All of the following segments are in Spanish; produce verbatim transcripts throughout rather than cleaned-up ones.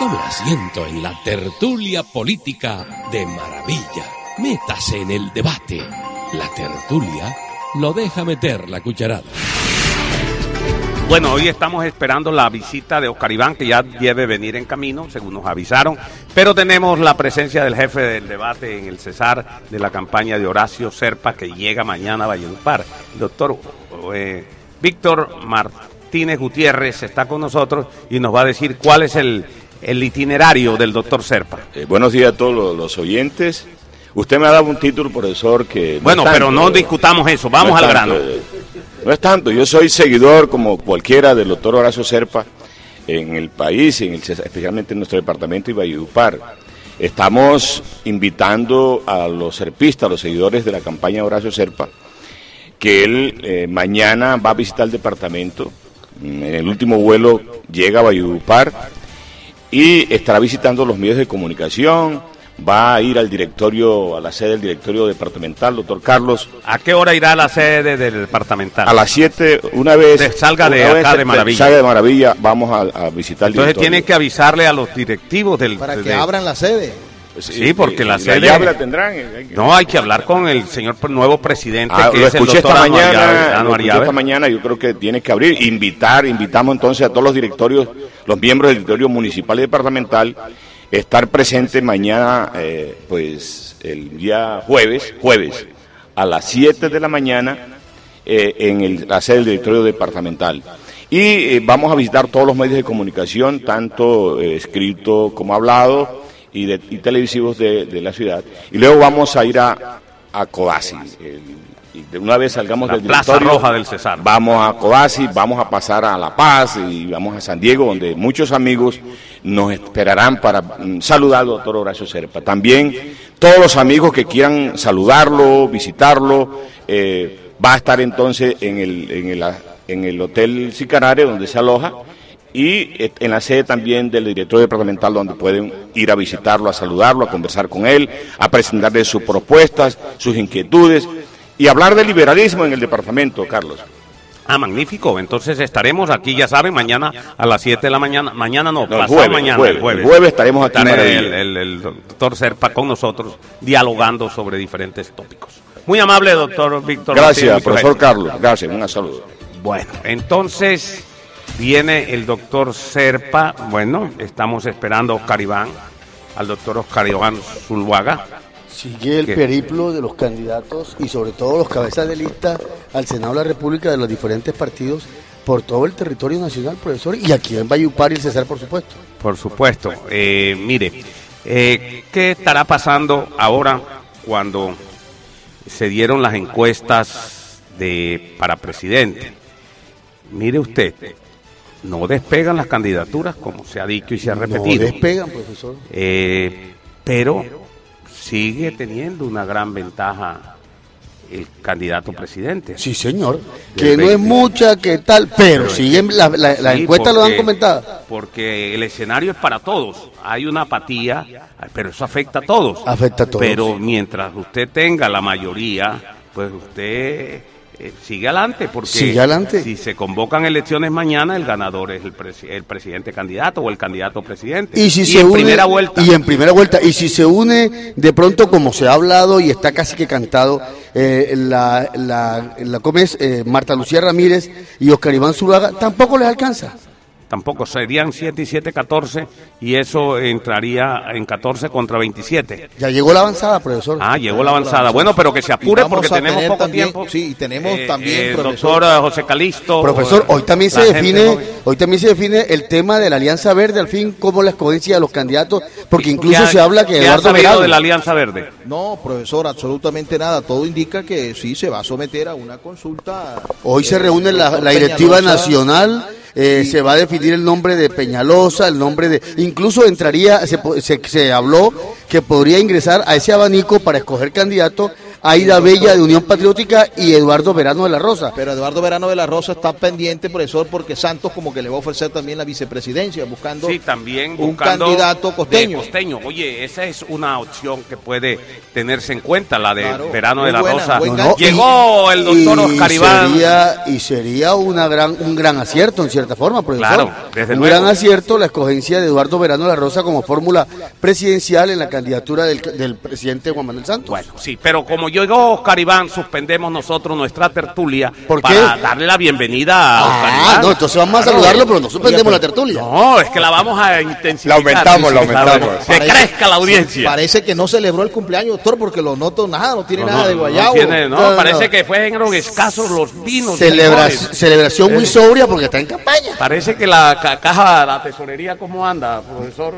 Tome asiento en la tertulia política de maravilla. Métase en el debate. La tertulia lo deja meter la cucharada. Bueno, hoy estamos esperando la visita de Oscar Iván, que ya debe venir en camino, según nos avisaron, pero tenemos la presencia del jefe del debate en el Cesar de la campaña de Horacio Serpa, que llega mañana a Valledupar. El doctor eh, Víctor Martínez Gutiérrez está con nosotros y nos va a decir cuál es el, el itinerario del doctor Serpa. Eh, buenos días a todos los, los oyentes. Usted me ha dado un título, profesor, que... No bueno, tanto, pero no discutamos eso, vamos no al tanto, grano. Eh, no es tanto, yo soy seguidor, como cualquiera, del doctor Horacio Serpa en el país, en el, especialmente en nuestro departamento y Valledupar. Estamos invitando a los serpistas, a los seguidores de la campaña de Horacio Serpa, que él eh, mañana va a visitar el departamento. En el último vuelo llega a Valledupar y estará visitando los medios de comunicación. Va a ir al directorio, a la sede del directorio departamental, doctor Carlos. ¿A qué hora irá a la sede del departamental? A las siete, una vez... De, salga de una acá vez, de Maravilla. Salga de Maravilla, vamos a, a visitar el Entonces directorio. tiene que avisarle a los directivos del... Para que de, abran la sede. Sí, porque la, la sede... llave la tendrán. No, hay que hablar con el señor nuevo presidente, ah, que lo es el escuché doctor esta Ano mañana, Ariave, Ano lo escuché Ariave. esta mañana, yo creo que tiene que abrir, invitar, invitamos entonces a todos los directorios, los miembros del directorio municipal y departamental, estar presente mañana, eh, pues el día jueves, jueves, a las siete de la mañana, eh, en el, la sede del directorio departamental. Y eh, vamos a visitar todos los medios de comunicación, tanto eh, escrito como hablado, y, de, y televisivos de, de la ciudad. Y luego vamos a ir a, a Codazzi. El, y de una vez salgamos la del Plaza directorio, Roja del Cesar. Vamos a Codazzi, vamos a pasar a La Paz y vamos a San Diego, donde muchos amigos nos esperarán para mm, saludar al doctor Horacio Serpa. También todos los amigos que quieran saludarlo, visitarlo, eh, va a estar entonces en el, en el, en el Hotel Sicarare, donde se aloja, y en la sede también del directorio departamental, donde pueden ir a visitarlo, a saludarlo, a conversar con él, a presentarle sus propuestas, sus inquietudes, y hablar de liberalismo en el departamento, Carlos. Ah, magnífico. Entonces estaremos aquí, ya saben, mañana a las siete de la mañana. Mañana no, no pasado jueves, mañana, jueves, el jueves. El jueves estaremos aquí en Estará Maravilla. el, el, el doctor Serpa con nosotros, dialogando sobre diferentes tópicos. Muy amable, doctor Víctor. Gracias, Martínez, profesor Carlos. Gracias, un saludo. Bueno, entonces viene el doctor Serpa. Bueno, estamos esperando a Oscar Iván, al doctor Oscar Iván Zuluaga. Sigue el ¿Qué? periplo de los candidatos y sobre todo los cabezas de lista al Senado de la República de los diferentes partidos por todo el territorio nacional, profesor, y aquí en Valledupar y el Cesar, por supuesto. Por supuesto. Eh, mire, eh, ¿qué estará pasando ahora cuando se dieron las encuestas de para presidente? Mire usted, no despegan las candidaturas, como se ha dicho y se ha repetido. No despegan, profesor. Eh, pero sigue teniendo una gran ventaja el candidato presidente. Sí, señor. Del Que no es veinte. mucha, que tal, pero, pero siguen, la, la, la sí, encuesta porque, lo han comentado. Porque el escenario es para todos. Hay una apatía, pero eso afecta a todos. Afecta a todos. Pero mientras usted tenga la mayoría, pues usted eh, sigue adelante. Porque sigue adelante. Si se convocan elecciones mañana, el ganador es el, presi- el presidente candidato o el candidato presidente. Y si y se en une, primera vuelta. y en primera vuelta, y si se une de pronto, como se ha hablado y está casi que cantado, eh, la, la, la ¿cómo es? Eh, Marta Lucía Ramírez y Oscar Iván Zuluaga, tampoco les alcanza. Tampoco, serían siete y siete, catorce, y eso entraría en catorce contra veintisiete. Ya llegó la avanzada, profesor. Ah, llegó la avanzada. Bueno, pero que se apure porque tenemos poco también, tiempo. Sí, y tenemos Eh, también, eh, profesor. doctor José Calixto. Profesor, hoy también se la gente define, joven. hoy también se define el tema de la Alianza Verde, al fin, como la escogencia de los candidatos, porque incluso ¿Qué ha- se habla que ¿qué ha Eduardo sabido Verano, de la Alianza Verde? No, profesor, absolutamente nada. Todo indica que sí se va a someter a una consulta. hoy se eh, reúne la, doctor la directiva Peñalosa. nacional, eh, Sí. se va a definir el nombre de Peñalosa, el nombre de, incluso entraría, se, po- se, se habló que podría ingresar a ese abanico para escoger candidato Aida Bella de Unión Patriótica y Eduardo Verano de la Rosa. Pero Eduardo Verano de la Rosa está pendiente, profesor, porque Santos como que le va a ofrecer también la vicepresidencia, buscando sí, también un buscando candidato costeño. costeño. Oye, esa es una opción que puede tenerse en cuenta, la de Claro, Verano de la buena, Rosa. buen No, no, Llegó y, el doctor y Oscar Iván. Sería, y sería una gran, un gran acierto, en cierta forma, profesor. Claro, desde un luego. gran acierto la escogencia de Eduardo Verano de la Rosa como fórmula presidencial en la candidatura del, del presidente Juan Manuel Santos. Bueno, sí, pero como llegó Oscar Iván, suspendemos nosotros nuestra tertulia ¿Por qué? para darle la bienvenida a Oscar Ah, Iván. no, entonces vamos a saludarlo, pero no suspendemos la tertulia. No, es que la vamos a intensificar. La aumentamos, la Sí, sí, aumentamos. Que crezca la audiencia. Parece que no celebró el cumpleaños, doctor, porque lo noto nada, no tiene No, nada no, de no guayabo. tiene- no, No, no, parece no. que fueron escasos los vinos. Celebra- licores. celebración muy sobria porque está en campaña. Parece que la ca- caja, la tesorería, ¿cómo anda, profesor?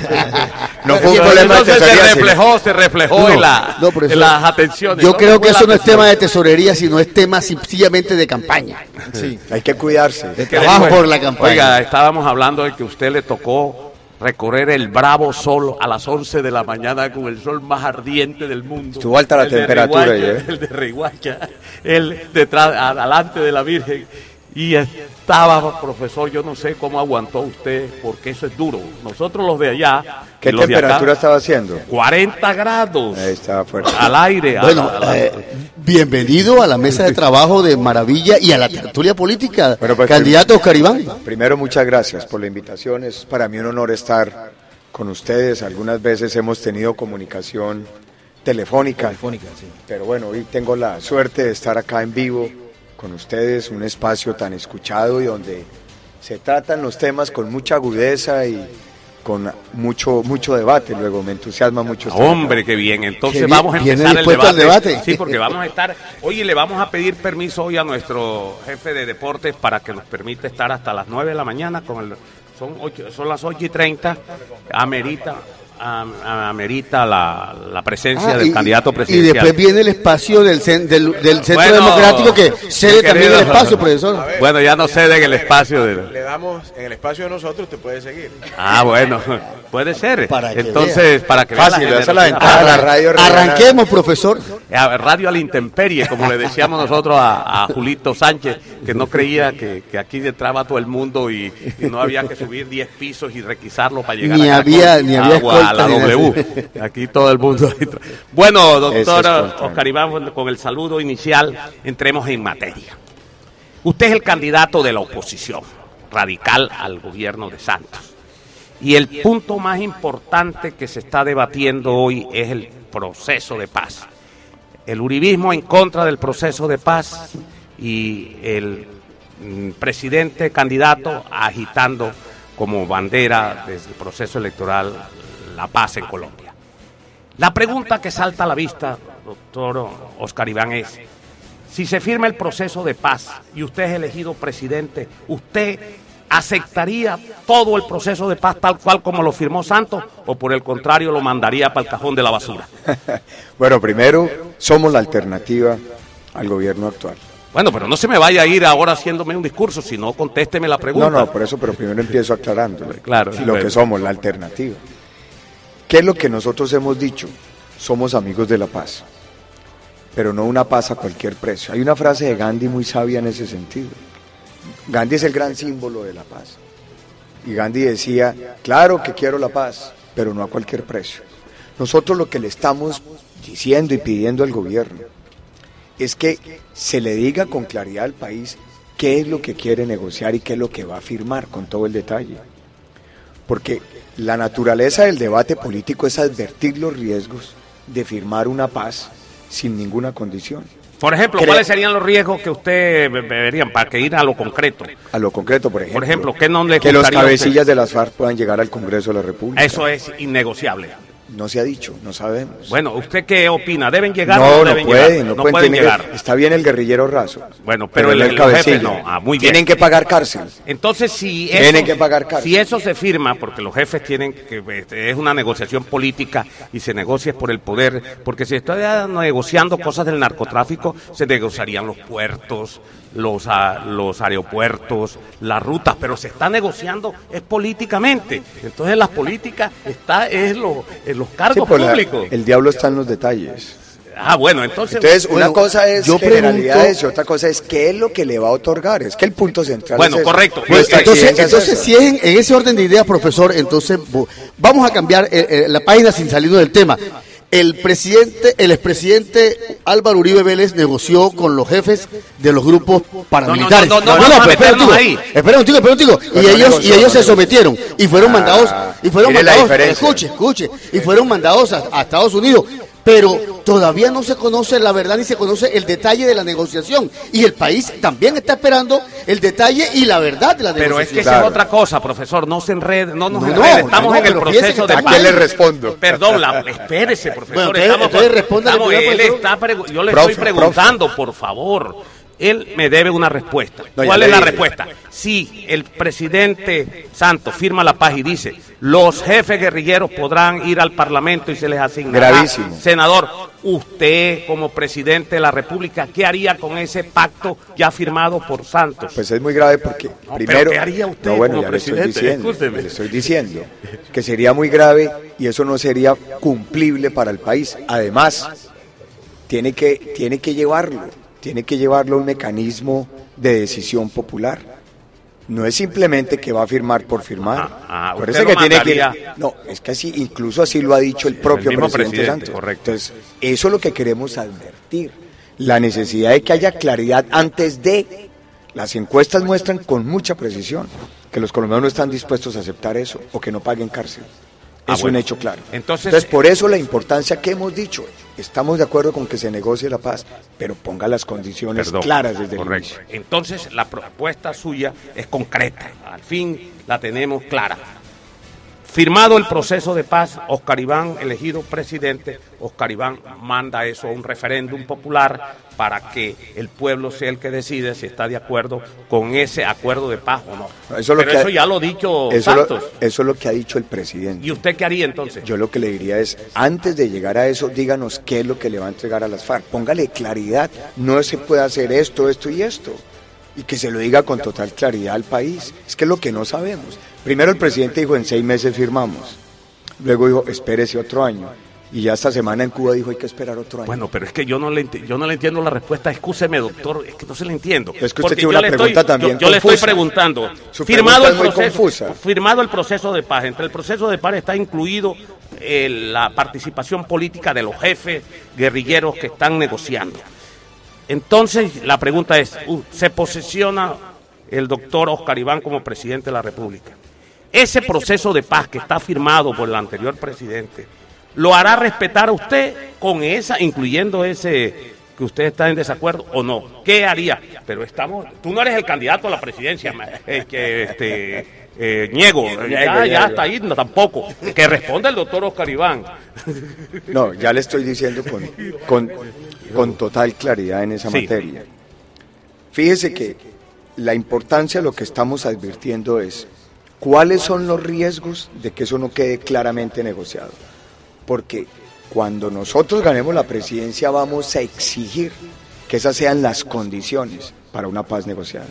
No fue un Y problema de entonces tesorería, se reflejó, se reflejó No, en, la, no, profesor. en las atenciones. Yo ¿no? creo que Fue eso la no es atención. tema de tesorería, sino es tema sencillamente de campaña. Sí. Hay que cuidarse. De Que trabajo después- por la campaña. Oiga, estábamos hablando de que a usted le tocó recorrer el bravo sol a las once de la mañana con el sol más ardiente del mundo. Estuvo alta la El de temperatura, Riguacha, ¿eh? El de Riguacha, el detrás, adelante de la Virgen. Y estaba, profesor, yo no sé cómo aguantó usted, porque eso es duro. Nosotros los de allá... ¿Qué y los de acá, temperatura estaba haciendo? cuarenta grados Ahí estaba fuerte. al aire. a Bueno, la- a la- eh, bienvenido a la mesa de trabajo de Maravilla y a la tertulia política. Bueno, pues, Candidato Oscar Iván. Primero, muchas gracias por la invitación. Es para mí un honor estar con ustedes. Algunas veces hemos tenido comunicación telefónica, Telefónica, sí. pero bueno, hoy tengo la suerte de estar acá en vivo con ustedes, un espacio tan escuchado y donde se tratan los temas con mucha agudeza y con mucho mucho debate. Luego me entusiasma mucho estar acá. Hombre, qué bien. Entonces Qué bien, vamos a viene empezar el dispuesto al debate. debate. Sí, porque vamos a estar. Oye, le vamos a pedir permiso hoy a nuestro jefe de deportes para que nos permita estar hasta las nueve de la mañana con el. Son ocho, son las ocho y treinta. Amerita. am- Amerita la, la presencia Ah, del y- candidato Y presidencial. después viene el espacio del, cen- del, del Centro Bueno, Democrático que mi cede también querido- el espacio, profesor. A ver, Bueno, ya no cede en el espacio de. Le damos en el espacio de nosotros, te puede seguir. Ah, bueno, puede ser. Para que Entonces, para que vea Fácil, la esa es la generosidad. ventaja de la radio regional. Arranquemos, profesor. A Radio a la intemperie, como le decíamos nosotros a, a Julito Sánchez, que no creía que, que aquí entraba todo el mundo y, y no había que subir diez pisos y requisarlo para llegar Ni a había- ni había Agua, a la escolta ni nada. W. Aquí todo el mundo entra. Bueno, doctor Eso es escolta. Oscar Iván, con el saludo inicial, entremos en materia. Usted es el candidato de la oposición radical al gobierno de Santos. Y el punto más importante que se está debatiendo hoy es el proceso de paz. El uribismo en contra del proceso de paz y el mm, presidente candidato agitando como bandera desde el proceso electoral la paz en Colombia. La pregunta que salta a la vista, doctor Oscar Iván, es: si se firma el proceso de paz y usted es elegido presidente, ¿usted aceptaría todo el proceso de paz tal cual como lo firmó Santos o por el contrario lo mandaría para el cajón de la basura? Bueno, primero, somos la alternativa al gobierno actual. Bueno, pero no se me vaya a ir ahora haciéndome un discurso, sino contésteme la pregunta. No, no, por eso, pero primero empiezo aclarándole. Claro, lo bueno. que somos, la alternativa. ¿Qué es lo que nosotros hemos dicho? Somos amigos de la paz, pero no una paz a cualquier precio. Hay una frase de Gandhi muy sabia en ese sentido. Gandhi es el gran símbolo de la paz. Y Gandhi decía, claro que quiero la paz, pero no a cualquier precio. Nosotros lo que le estamos diciendo y pidiendo al gobierno es que se le diga con claridad al país qué es lo que quiere negociar y qué es lo que va a firmar con todo el detalle. Porque la naturaleza del debate político es advertir los riesgos de firmar una paz sin ninguna condición. Por ejemplo, Cre- ¿cuáles serían los riesgos que usted ve- verían para que ir a lo concreto? A lo concreto, por ejemplo, Por ejemplo, ¿qué no le que los gustaría a usted? cabecillas de las FARC puedan llegar al Congreso de la República. Eso es innegociable. No se ha dicho, no sabemos. Bueno, ¿usted qué opina? ¿Deben llegar o no, no no deben pueden, llegar? no, No pueden, pueden tienen que- llegar. Está bien el guerrillero raso. Bueno, pero el- no el- los jefes cabecilla. no. Ah, muy bien. Tienen que pagar cárcel. Entonces, si eso, Tienen que pagar cárcel. si eso se firma, porque los jefes tienen que, este, es una negociación política y se negocia por el poder, porque si está negociando cosas del narcotráfico, se negociarían los puertos, los, a- los aeropuertos, las rutas, pero se está negociando es políticamente. Entonces, en las políticas está es lo, en los Sí, cargos pues la- públicos. el diablo está en los detalles. Ah, bueno, entonces... Entonces, una bueno, cosa es yo generalidades pregunto- y otra cosa es qué es lo que le va a otorgar. Es que el punto central Bueno, es eso. correcto. Pues, Nuestra entonces, exigencia es entonces esa. si es en, en ese orden de ideas, profesor, entonces bo- vamos a cambiar eh, eh, la página sin salirnos del tema. El presidente, el expresidente Álvaro Uribe Vélez negoció con los jefes de los grupos paramilitares. No, no, no, no, vamos a pero espera un meternos tico, ahí. espera un tico, espera un tico. Y no ellos, negoció, y ellos no se sometieron y fueron Ah, mandados, y fueron mire la mandados, diferencia. escuche, escuche, y fueron mandados a, a Estados Unidos. Pero todavía no se conoce la verdad ni se conoce el detalle de la negociación. Y el país también está esperando el detalle y la verdad de la Pero es negociación. que esa Claro. es otra cosa, profesor, no se enrede, no nos No, enrede, no, estamos no, en el pero fíjese proceso que de ¿A paz. quién le respondo? Perdón, la, espérese, profesor. Bueno, entonces- estamos, entonces respóndale estamos- primero, él profesor. está pregu- yo le Profe, estoy preguntando, por favor. Él me debe una respuesta. No, ya ¿Cuál le es la dije. respuesta? Si el presidente Santos firma la paz y dice, los jefes guerrilleros podrán ir al Parlamento y se les asignará. Gravísimo. Senador, usted como presidente de la República, ¿qué haría con ese pacto ya firmado por Santos? Pues es muy grave porque No, primero... pero ¿qué haría usted no, bueno, como ya le estoy presidente? diciendo, Escúcheme. le estoy diciendo que sería muy grave y eso no sería cumplible para el país. Además, tiene que, tiene que llevarlo, tiene que llevarlo a un mecanismo de decisión popular. No es simplemente que va a firmar por firmar. Ah, ah, Acuérdese usted lo que tiene que mandaría- no, es que así, incluso así lo ha dicho el propio mismo presidente, presidente, Santos. correcto. Entonces, eso es lo que queremos advertir. La necesidad de que haya claridad antes de. Las encuestas muestran con mucha precisión que los colombianos no están dispuestos a aceptar eso o que no paguen cárcel. Ah, Es bueno. un hecho claro. Entonces- por eso la importancia que hemos dicho. Estamos de acuerdo con que se negocie la paz, pero ponga las condiciones Perdón, claras desde correcto. el inicio. Entonces, la propuesta suya es concreta. Al fin la tenemos clara. Firmado el proceso de paz, Oscar Iván elegido presidente, Oscar Iván manda eso a un referéndum popular para que el pueblo sea el que decide si está de acuerdo con ese acuerdo de paz o no. Eso es lo Pero que ha- eso ya lo ha dicho Eso, lo- Santos. eso es lo que ha dicho el presidente. ¿Y usted qué haría entonces? Yo lo que le diría es, antes de llegar a eso, díganos qué es lo que le va a entregar a las FARC. Póngale claridad. No se puede hacer esto, esto y esto. Y que se lo diga con total claridad al país. Es que es lo que no sabemos. Primero el presidente dijo, en seis meses firmamos. Luego dijo, espérese otro año. Y ya esta semana en Cuba dijo, hay que esperar otro año. Bueno, pero es que yo no le enti- yo no le entiendo la respuesta. Excúseme, doctor, es que no se le entiendo. Es que usted Porque tiene yo una le pregunta estoy, también yo, yo le estoy confusa. preguntando. Su Firmado pregunta el es muy proceso, confusa. firmado el proceso de paz. Entre el proceso de paz está incluido eh, la participación política de los jefes guerrilleros que están negociando. Entonces, la pregunta es, uh, ¿se posesiona el doctor Oscar Iván como presidente de la República? Ese proceso de paz que está firmado por el anterior presidente, ¿lo hará respetar a usted con esa, incluyendo ese que usted está en desacuerdo o no? ¿Qué haría? Pero estamos, tú no eres el candidato a la presidencia, ma- eh, que este eh, Ñego, eh, ya, ya está ahí, no, tampoco. Que responda el doctor Oscar Iván. No, ya le estoy diciendo con, con, con total claridad en esa Sí. materia. Fíjese que la importancia de lo que estamos advirtiendo es cuáles son los riesgos de que eso no quede claramente negociado. Porque cuando nosotros ganemos la presidencia vamos a exigir que esas sean las condiciones para una paz negociada.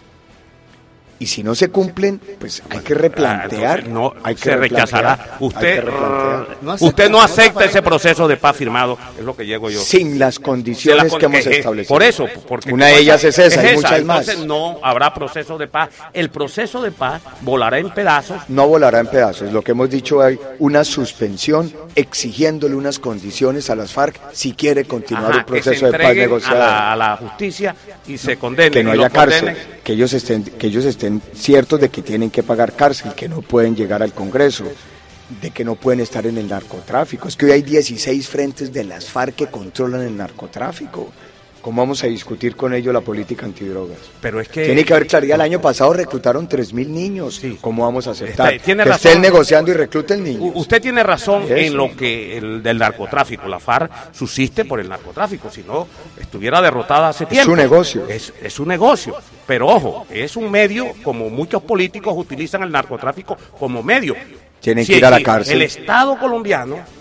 Y si no se cumplen, pues hay que replantear. No, hay que se rechazará. replantear, hay Usted, que replantear. No acepta- usted no acepta ese proceso de paz firmado, es lo que llego yo. Sin las condiciones Se la con- que hemos eh, eh, establecido. Por eso, porque una de ellas es esa, hay muchas entonces más. no habrá proceso de paz. El proceso de paz volará en pedazos. No volará en pedazos. Lo que hemos dicho hay una suspensión exigiéndole unas condiciones a las FARC si quiere continuar Ajá, un que se proceso de paz entreguen negociado. a la, a la justicia y se condenen. Que no y haya los cárcel, condenen. que ellos estén, que ellos estén ciertos de que tienen que pagar cárcel, que no pueden llegar al Congreso, de que no pueden estar en el narcotráfico. Es que hoy hay dieciséis frentes de las FARC que controlan el narcotráfico. ¿Cómo vamos a discutir con ellos la política antidrogas? Pero es que Tiene que haber claridad. El año pasado reclutaron tres mil niños. Sí. ¿Cómo vamos a aceptar Está- tiene que razón. estén negociando y recluten niños? U- Usted tiene razón Eso. en lo que el del narcotráfico. La FARC subsiste por el narcotráfico, si no estuviera derrotada hace tiempo. su negocio. Es, es un negocio. Pero ojo, es un medio, como muchos políticos utilizan el narcotráfico como medio. Tienen que ir a la cárcel. El Estado colombiano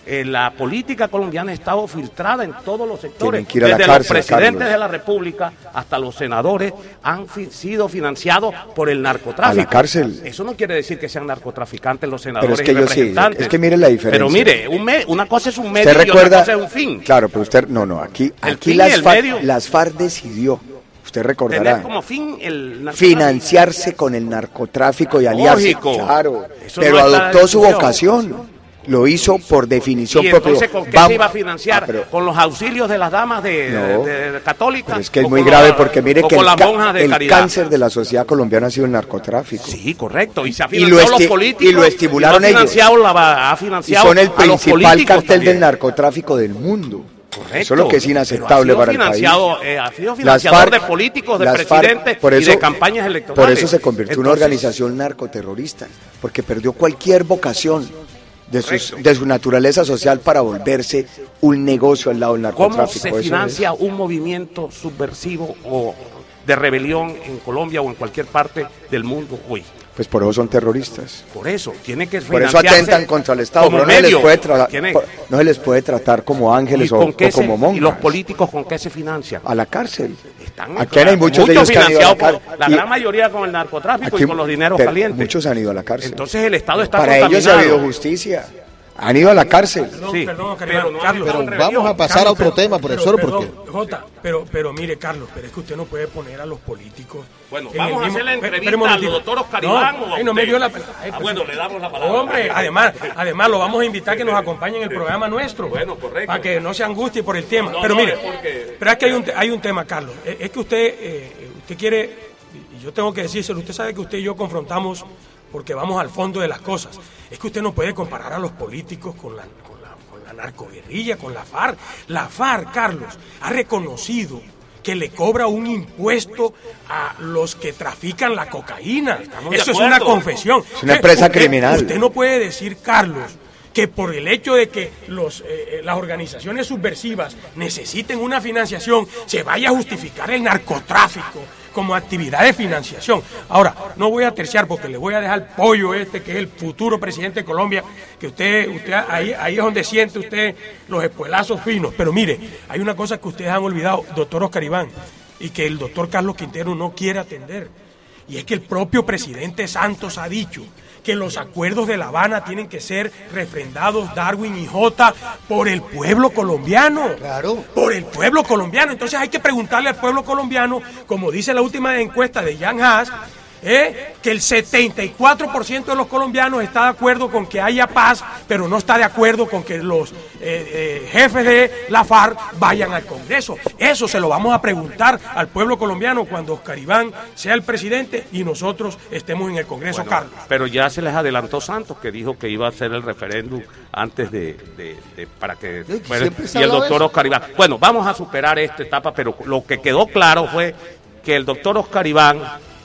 Eh, la política colombiana ha estado filtrada en todos los sectores, Tienen que ir a la desde cárcel, los presidentes Carlos. de la República hasta los senadores han fi- sido financiados por el narcotráfico. A la cárcel. Eso no quiere decir que sean narcotraficantes los senadores Pero es que y yo sí, representantes. es que mire la diferencia. Pero mire, un me- una cosa es un medio ¿Usted y otra recuerda? cosa es un fin. Claro, pero usted, no, no, aquí, El aquí fin y las, el FARC, medio. las FARC decidió, usted Tener recordará, como fin el narcotráfico. financiarse con el narcotráfico y aliarse. Lógico. Claro, Eso pero no está en adoptó su discusión. vocación. Lo hizo por definición ¿Y propia. entonces con qué Vamos- se iba a financiar? Ah, pero- ¿Con los auxilios de las damas de, No. de- de católicas? Pero es que es ¿O muy con grave la- porque mire o que con el, las ca- monjas de el caridad? cáncer de la sociedad colombiana ha sido el narcotráfico. Sí, correcto. Y se ha Y lo financiado los esti- políticos. y lo estimularon y ha ellos. financiado la- ha Y financiado son el a los principal políticos cartel también. del narcotráfico del mundo. Correcto. Eso es lo que es inaceptable Pero ha para sido el país. financiado, eh, ha sido Las financiador FARC de políticos, de las FARC, presidentes por y eso- de campañas electorales. Por eso se convirtió en una Entonces, organización narcoterrorista, porque perdió cualquier vocación de, sus- Correcto. de su naturaleza social para volverse un negocio al lado del ¿Cómo narcotráfico. se Eso es. financia un movimiento subversivo o de rebelión en Colombia o en cualquier parte del mundo hoy? Pues por eso son terroristas. Por eso, tiene que Por eso financiarse atentan contra el Estado, como pero no se, les medio. puede tra- Tiene- por- no se les puede tratar como ¿Y, ángeles o, con qué o se- como monjas. ¿Y los políticos con qué se financian? A la cárcel. Están Aquí hay muchos de ellos que han ido a la financiados por cárcel. la Y- gran mayoría con el narcotráfico Aquí- y con los dineros pero calientes. Muchos han ido a la cárcel. Entonces el Estado está Para ellos contaminado. ha habido justicia. Han ido a la cárcel. Perdón, Sí, perdón, pero Carlos, no Carlos, han Pero estado en vamos a pasar a otro Carlos, tema, pero- profesor, pero, porque... perdón, Jota, pero, pero mire, Carlos, pero es que usted no puede poner a los políticos... Bueno, en vamos el a mismo- hacer la Espera, entrevista espera un al momentito. doctor Oscar Iván No, o a ay, no me usted. dio la... ay, Ah, pues, bueno, le damos la palabra. Hombre, además, además lo vamos a invitar a que nos acompañe en el programa nuestro. Bueno, correcto. Para que no se angustie por el tema. No, pero no, mire, es porque- pero es que hay un, te- hay un tema, Carlos. Es, es que usted, eh, usted quiere, y yo tengo que decírselo, usted sabe que usted y yo confrontamos porque vamos al fondo de las cosas. Es que usted no puede comparar a los políticos con la, con la, con la narcoguerrilla, con la FARC. La FARC, Carlos, ha reconocido que le cobra un impuesto a los que trafican la cocaína. Estamos de Eso es acuerdo. una confesión. Es una empresa Usted- criminal. Usted no puede decir, Carlos, que por el hecho de que los, eh, las organizaciones subversivas necesiten una financiación, se vaya a justificar el narcotráfico como actividad de financiación. Ahora, no voy a terciar porque le voy a dejar pollo este, que es el futuro presidente de Colombia, que usted, usted ahí, ahí es donde siente usted los espuelazos finos. Pero mire, hay una cosa que ustedes han olvidado, doctor Oscar Iván, y que el doctor Carlos Quintero no quiere atender, y es que el propio presidente Santos ha dicho que los acuerdos de La Habana tienen que ser refrendados, Darwin y Jota, por el pueblo colombiano. Claro. Por el pueblo colombiano. Entonces hay que preguntarle al pueblo colombiano, como dice la última encuesta de Jan Haas, eh, que el setenta y cuatro por ciento de los colombianos está de acuerdo con que haya paz, pero no está de acuerdo con que los eh, eh, jefes de la FARC vayan al Congreso. Eso se lo vamos a preguntar al pueblo colombiano cuando Oscar Iván sea el presidente y nosotros estemos en el Congreso, Bueno, Carlos. pero ya se les adelantó Santos, que dijo que iba a hacer el referéndum antes de, de- de- para que Sí, fuera- siempre se y el hablaba de doctor eso. Oscar Iván. Bueno, vamos a superar esta etapa, pero lo que quedó claro fue que el doctor Oscar Iván,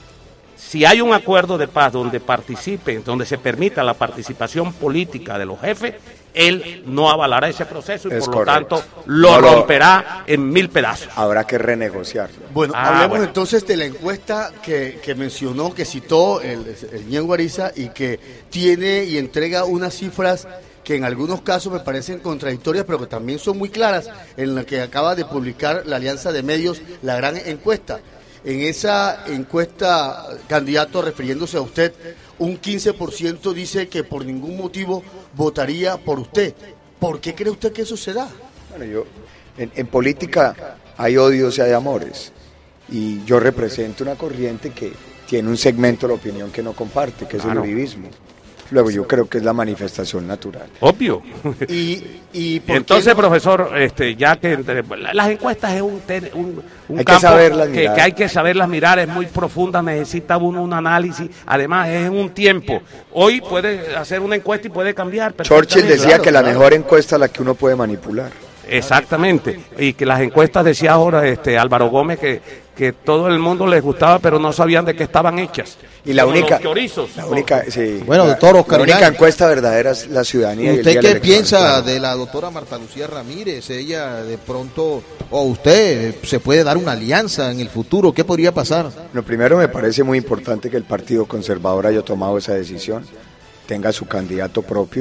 si hay un acuerdo de paz donde participe, donde se permita la participación política de los jefes, él no avalará ese proceso y Es por correcto. lo tanto lo No lo- romperá en mil pedazos. Habrá que renegociarlo. Bueno, Ah, hablemos bueno. entonces de la encuesta que, que mencionó, que citó el, el Ñengo Ariza y que tiene y entrega unas cifras que en algunos casos me parecen contradictorias, pero que también son muy claras, en la que acaba de publicar la Alianza de Medios, la gran encuesta. En esa encuesta, candidato, refiriéndose a usted, un quince por ciento dice que por ningún motivo votaría por usted. ¿Por qué cree usted que eso se da? Bueno, yo, en, en política hay odios y hay amores. Y yo represento una corriente que tiene un segmento de la opinión que no comparte, que Claro. es el uribismo. Luego yo creo que es la manifestación natural. Obvio. Y, y ¿por qué Entonces, no? profesor, este, ya que entre- las encuestas es un, te- un, un Hay que campo saberlas que, mirar. que hay que saberlas mirar, es muy profunda, necesita uno un análisis, además es en un tiempo. Hoy puede hacer una encuesta y puede cambiar. Churchill perfectamente. decía claro, que la claro. mejor encuesta es la que uno puede manipular. Exactamente, y que las encuestas decía ahora este Álvaro Gómez que, que todo el mundo les gustaba, pero no sabían de qué estaban hechas. Y la Como única, los chorizos. la única, sí, Bueno, la- doctor Oscar la única Iván. encuesta verdadera es la ciudadanía. y el ¿Usted día de qué la elección, piensa claro. de la doctora Marta Lucía Ramírez? Ella de pronto, o usted, se puede dar una alianza en el futuro. ¿Qué podría pasar? Lo primero, me parece muy importante que el Partido Conservador haya tomado esa decisión, tenga su candidato propio.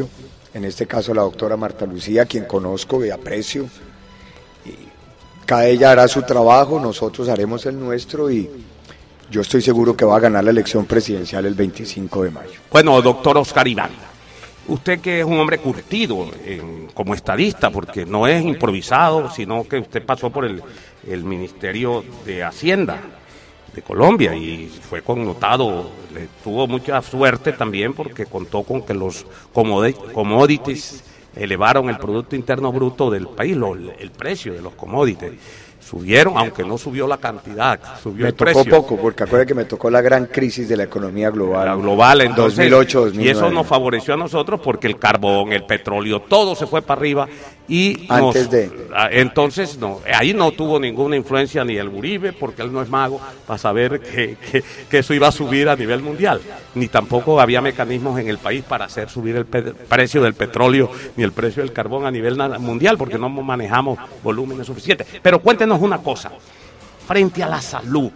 en este caso la doctora Marta Lucía, quien conozco y aprecio. Y cada ella hará su trabajo, nosotros haremos el nuestro y yo estoy seguro que va a ganar la elección presidencial el veinticinco de mayo. Bueno, doctor Oscar Iván, usted que es un hombre curtido en, como estadista, porque no es improvisado, sino que usted pasó por el, el Ministerio de Hacienda de Colombia y fue connotado, le tuvo mucha suerte también porque contó con que los commodities elevaron el Producto Interno Bruto del país, lo, el precio de los commodities. Subieron, aunque no subió la cantidad, subió me el tocó precio. poco, porque acuérdate que me tocó la gran crisis de la economía global. La global, entonces, dos mil ocho, dos mil nueve. Y eso nos favoreció a nosotros porque el carbón, el petróleo, todo se fue para arriba y antes nos, de. Entonces, no, ahí no tuvo ninguna influencia ni el Uribe, porque él no es mago para saber que, que, que eso iba a subir a nivel mundial. Ni tampoco había mecanismos en el país para hacer subir el pe- precio del petróleo ni el precio del carbón a nivel na- mundial, porque no manejamos volúmenes suficientes. Pero cuéntenos una cosa. Frente a la salud,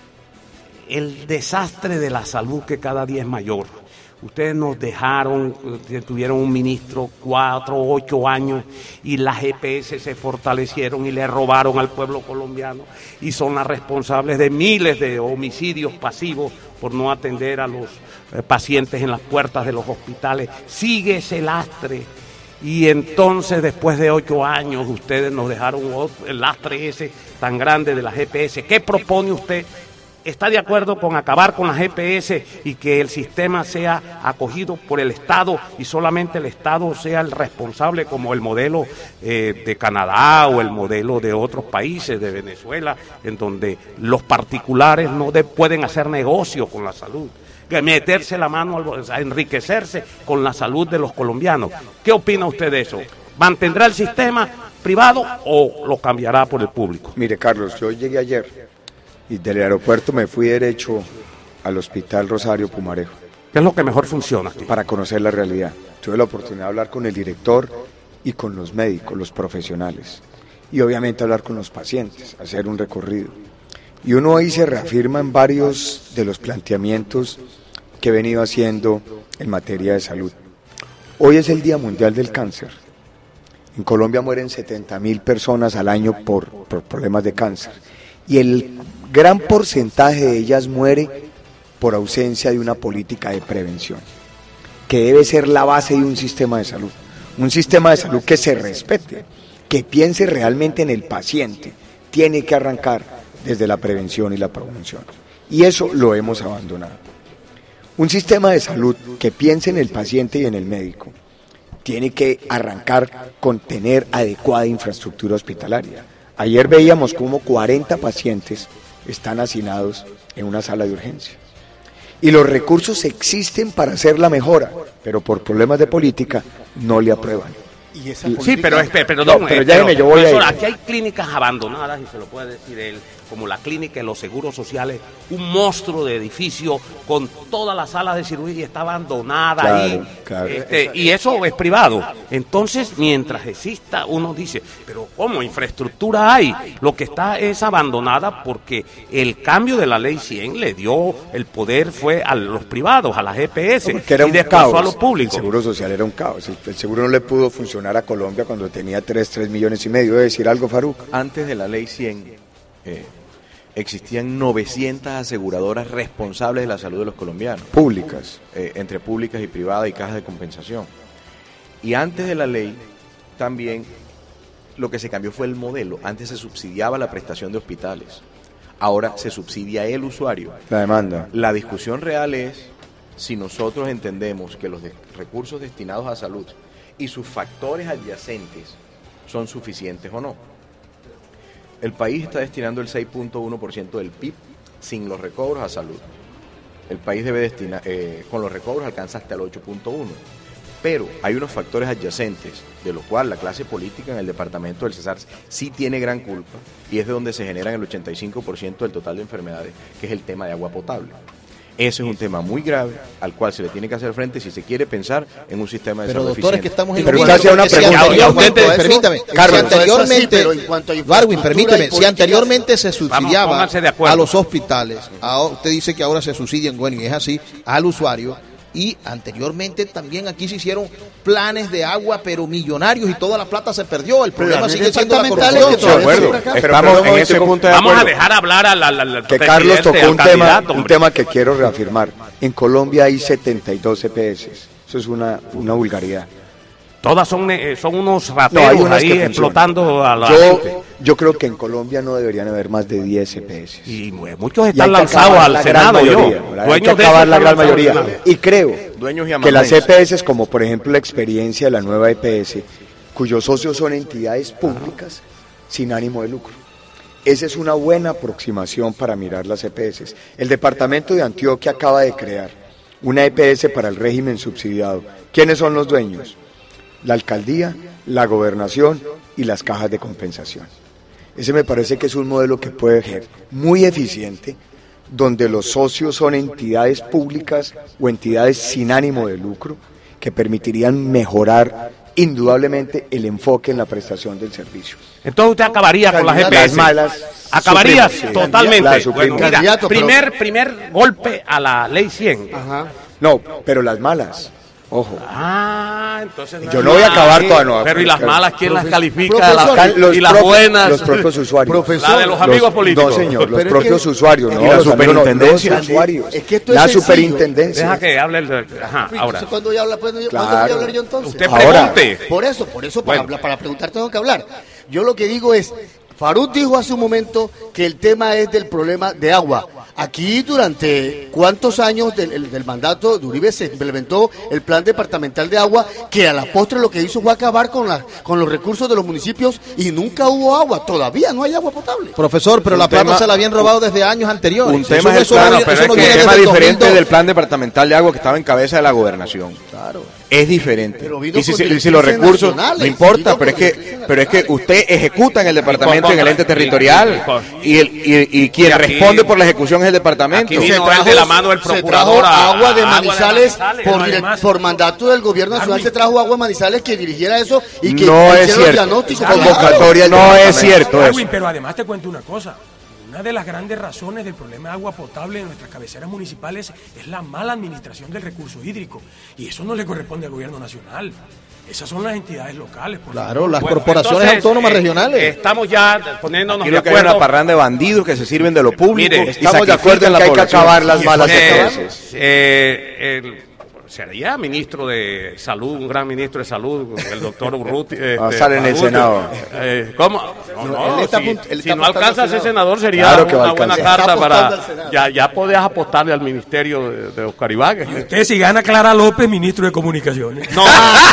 el desastre de la salud que cada día es mayor. Ustedes nos dejaron, tuvieron un ministro cuatro, ocho años y las G P S se fortalecieron y le robaron al pueblo colombiano y son las responsables de miles de homicidios pasivos por no atender a los eh, pacientes en las puertas de los hospitales. Sigue ese lastre. Y entonces, después de ocho años, ustedes nos dejaron el lastre ese tan grande de la G P S. ¿Qué propone usted? ¿Está de acuerdo con acabar con la G P S y que el sistema sea acogido por el Estado y solamente el Estado sea el responsable, como el modelo eh, de Canadá o el modelo de otros países, de Venezuela, en donde los particulares no de, pueden hacer negocio con la salud? Que meterse la mano a enriquecerse con la salud de los colombianos. ¿Qué opina usted de eso? ¿Mantendrá el sistema privado o lo cambiará por el público? Mire, Carlos, yo llegué ayer y del aeropuerto me fui derecho al Hospital Rosario Pumarejo. ¿Qué es lo que mejor funciona aquí? Para conocer la realidad. Tuve la oportunidad de hablar con el director y con los médicos, los profesionales. Y obviamente hablar con los pacientes, hacer un recorrido. Y uno ahí se reafirma en varios de los planteamientos que he venido haciendo en materia de salud. Hoy es el Día Mundial del Cáncer. En Colombia mueren setenta mil personas al año por, por problemas de cáncer. Y el gran porcentaje de ellas muere por ausencia de una política de prevención, que debe ser la base de un sistema de salud. Un sistema de salud que se respete, que piense realmente en el paciente. Tiene que arrancar desde la prevención y la promoción. Y eso lo hemos abandonado. Un sistema de salud que piense en el paciente y en el médico tiene que arrancar con tener adecuada infraestructura hospitalaria. Ayer veíamos cómo cuarenta pacientes están hacinados en una sala de urgencia. Y los recursos existen para hacer la mejora, pero por problemas de política no le aprueban. ¿Y esa Sí, pero, es, perdón, No, pero eh, ya dime, yo voy profesor, a ir. aquí hay clínicas abandonadas, y se lo puede decir él, como la clínica de los seguros sociales, un monstruo de edificio con todas las salas de cirugía, está abandonada Claro, ahí, claro. este, y eso es privado. Entonces, mientras exista, uno dice, pero ¿cómo? Infraestructura hay. Lo que está es abandonada porque el cambio de la ley cien le dio el poder, fue a los privados, a la G P S, Porque era y un desplazó caos. a los públicos. El seguro social era un caos. El, el seguro no le pudo funcionar a Colombia cuando tenía tres, tres millones y medio. ¿Debe decir algo, Faruk? Antes de la ley cien, eh, existían novecientas aseguradoras responsables de la salud de los colombianos, Públicas. eh, entre públicas y privadas y cajas de compensación. Y antes de la ley, también lo que se cambió fue el modelo. Antes se subsidiaba la prestación de hospitales, ahora se subsidia el usuario. La demanda. La discusión real es si nosotros entendemos que los de- recursos destinados a salud y sus factores adyacentes son suficientes o no. El país está destinando el seis punto uno por ciento del P I B sin los recobros a salud. El país debe destinar, eh, con los recobros alcanza hasta el ocho punto uno. Pero hay unos factores adyacentes, de los cuales la clase política en el departamento del Cesar sí tiene gran culpa, y es de donde se generan el ochenta y cinco por ciento del total de enfermedades, que es el tema de agua potable. Ese es un tema muy grave al cual se le tiene que hacer frente si se quiere pensar en un sistema de Pero salud doctor, es que eficiente. estamos en Pero lo usted mismo, hacía una porque si pregunta. anteriormente- Ya, usted- permítame, eso- si Carlos, anteriormente, eso sí, pero en cuanto a Darwin, infraestructura permíteme, y si políticas- anteriormente se subsidiaba pónganse de acuerdo. a los hospitales, ahora usted dice que ahora se subsidian, bueno, y es así, al usuario, y anteriormente también aquí se hicieron planes de agua, pero millonarios, y toda la plata se perdió. El problema Pero sigue siendo la departamentales corrupción. que todavía De acuerdo. se Estamos en ese punto de Vamos a acuerdo. dejar hablar a la, la, la- Que al Carlos presidente, tocó un al tema, candidato, un hombre. tema que quiero reafirmar. En Colombia hay setenta y dos E P S. Eso es una, una vulgaridad. Todas son, eh, son unos No, hay rateros unas ahí que explotando funcionan. a la yo, gente. yo creo que en Colombia no deberían haber más de diez E P S. Y eh, muchos Y están hay que lanzados acabar al la gran Senado, yo. mayoría, ¿verdad? Hay que Dueños de acabar eso la están gran lanzados al mayoría. Senado. Y creo Dueños y que las amanuenses. E P S, como por ejemplo la experiencia de la nueva E P S, cuyos socios son entidades públicas sin ánimo de lucro. Esa es una buena aproximación para mirar las E P S. El departamento de Antioquia acaba de crear una E P S para el régimen subsidiado. ¿Quiénes son los dueños? La alcaldía, la gobernación y las cajas de compensación. Ese me parece que es un modelo que puede ser muy eficiente, donde los socios son entidades públicas o entidades sin ánimo de lucro, que permitirían mejorar indudablemente el enfoque en la prestación del servicio. Entonces usted acabaría con las E P Las S. malas Acabaría suprimos, sí. totalmente. Las suprimos. Bueno, mira, Candidato, pero- primer, primer golpe a la ley cien. Ajá. No, pero las malas, ojo. Ah, entonces Yo no voy a acabar todas, no. Pero ¿y las malas quién las califica? Profesor, Las- Los y las propios- buenas. Los propios usuarios. Profesor, La de los amigos políticos. No, señor, los Pero es propios que- usuarios, no, y la los amigos, no, superintendencia. los usuarios. Es que esto es la sencillo. superintendencia. Deja que hable el. Ajá, ahora. Entonces, ¿cuándo voy a hablar? ¿Cuándo yo- Claro. ¿cuándo voy a hablar yo entonces? Usted Ahora. pregunte. Por eso, por eso, para, Bueno. hablar- para preguntar tengo que hablar. Yo lo que digo es, Faruk dijo hace un momento que el tema es del problema de agua. Aquí durante cuántos años del, el- del mandato de Uribe se implementó el plan departamental de agua, que a la postre lo que hizo fue acabar con, la, con los recursos de los municipios y nunca hubo agua. Todavía no hay agua potable. Profesor, pero Un la plata tema- se la habían robado desde años anteriores. Un Eso tema no- es el eso plan, no- pero eso es no que viene es tema desde el diferente dos mil dos. del plan departamental de agua que estaba en cabeza de la gobernación. Claro. Es diferente. Pero vino Y si, con si- si directrices los recursos, nacionales, no importa, vino pero es con que directrices pero es que usted ejecuta en el departamento, Y en el ente contra- territorial, y, el, y, y quien Y aquí- responde por la ejecución es el departamento. Aquí vino Se el de la mano del se procurador trajo a- agua de a- agua de Manizales, Manizales. por, Pero direct- además- por mandato del gobierno nacional. Se trajo agua de Manizales que dirigiera eso y que No es hiciera los cierto. diagnósticos. Convocatoria Claro. no es cierto eso. Darwin, pero además te cuento una cosa. Una de las grandes razones del problema de agua potable en nuestras cabeceras municipales es la mala administración del recurso hídrico. Y eso no le corresponde al gobierno nacional. Esas son las entidades locales. por Claro, favor. las Bueno, corporaciones entonces, autónomas eh, regionales. Estamos ya poniéndonos Aquí de lo que hay es una acuerdo. parranda de bandidos que se sirven de lo público Mire, y estamos de acuerdo sacrifican en la que hay que población. acabar las Y malas eso E P es- S. Eh, el- sería ministro de salud, un gran ministro de salud, el doctor Urruti. este, Va a estar en el Urruti. Senado. Eh, ¿Cómo? No, no, él está si, apunt- él si está no apuntando alcanza a al ser Senado. senador sería Claro que va a una buena alcanzar. carta Está para... apostando al Senado. Ya, ya podías apostarle al ministerio de, de Oscar Ibaguez. Usted si gana Clara López, ministro de Comunicaciones. No.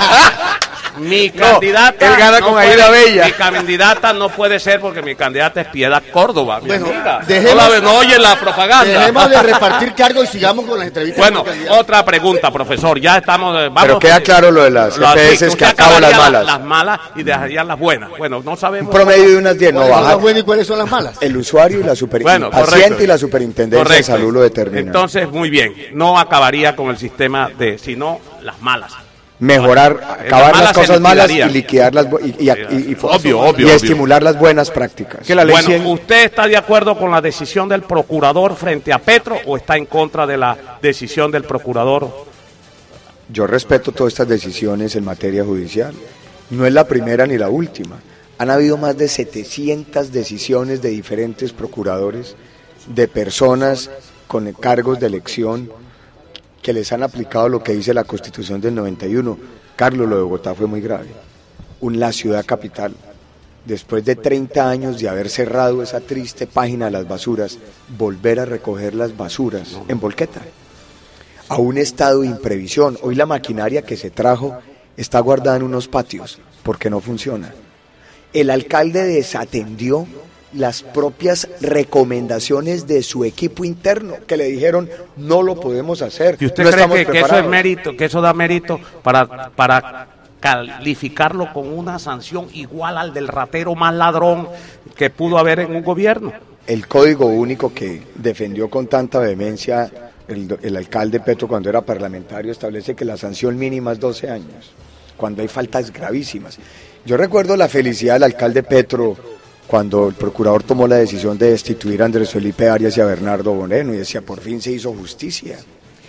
Mi candidata. él gana no con puede- Aida Bella. Mi candidata no puede ser porque mi candidata es Piedad Córdoba. Mi Bueno, amiga. dejemos- no, la ve- no oye la propaganda. Dejemos de repartir cargos y sigamos con las entrevistas. Bueno, con los candidatos. otra pregunta, profesor. Ya estamos. eh, Vamos, Pero queda claro lo de las Lo- E P S sí, que usted acaban las acabaría malas. Las malas y dejarían las buenas. Bueno, no Un sabemos. promedio de unas diez, no ¿Cuáles son las baja. buenas y cuáles son las malas? El usuario y la super, Bueno, el paciente correcto. y la superintendencia Correcto. de salud lo determinan. Entonces, muy bien. No acabaría con el sistema de, sino las malas. Mejorar, Las acabar malas las se cosas malas y liquidarían. liquidar las bu- y, y- y- y- Obvio, y obvio, obvio. estimular las buenas prácticas. Que la ley Bueno, cien- ¿usted está de acuerdo con la decisión del procurador frente a Petro o está en contra de la decisión del procurador? Yo respeto todas estas decisiones en materia judicial. No es la primera ni la última. Han habido más de setecientas decisiones de diferentes procuradores, de personas con cargos de elección que les han aplicado lo que dice la Constitución del noventa y uno. Carlos, lo de Bogotá fue muy grave. Un, la ciudad capital, después de treinta años de haber cerrado esa triste página de las basuras, volver a recoger las basuras en volqueta, a un estado de imprevisión. Hoy la maquinaria que se trajo está guardada en unos patios porque no funciona. El alcalde desatendió las propias recomendaciones de su equipo interno, que le dijeron no lo podemos hacer. ¿Y usted no cree estamos que, que eso es preparados". mérito, que eso da mérito para, para calificarlo con una sanción igual al del ratero más ladrón que pudo haber en un gobierno? El código único que defendió con tanta vehemencia el, el alcalde Petro cuando era parlamentario establece que la sanción mínima es doce años, cuando hay faltas gravísimas. Yo recuerdo la felicidad del alcalde Petro cuando el procurador tomó la decisión de destituir a Andrés Felipe Arias y a Bernardo Moreno y decía, por fin se hizo justicia.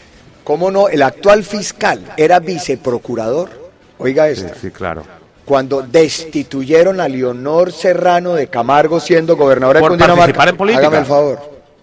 ¿Cómo no? El actual fiscal era viceprocurador. Oiga esta. Sí, sí, claro. Cuando destituyeron a Leonor Serrano de Camargo siendo gobernadora Por de Cundinamarca. participar en política. Hágame el favor.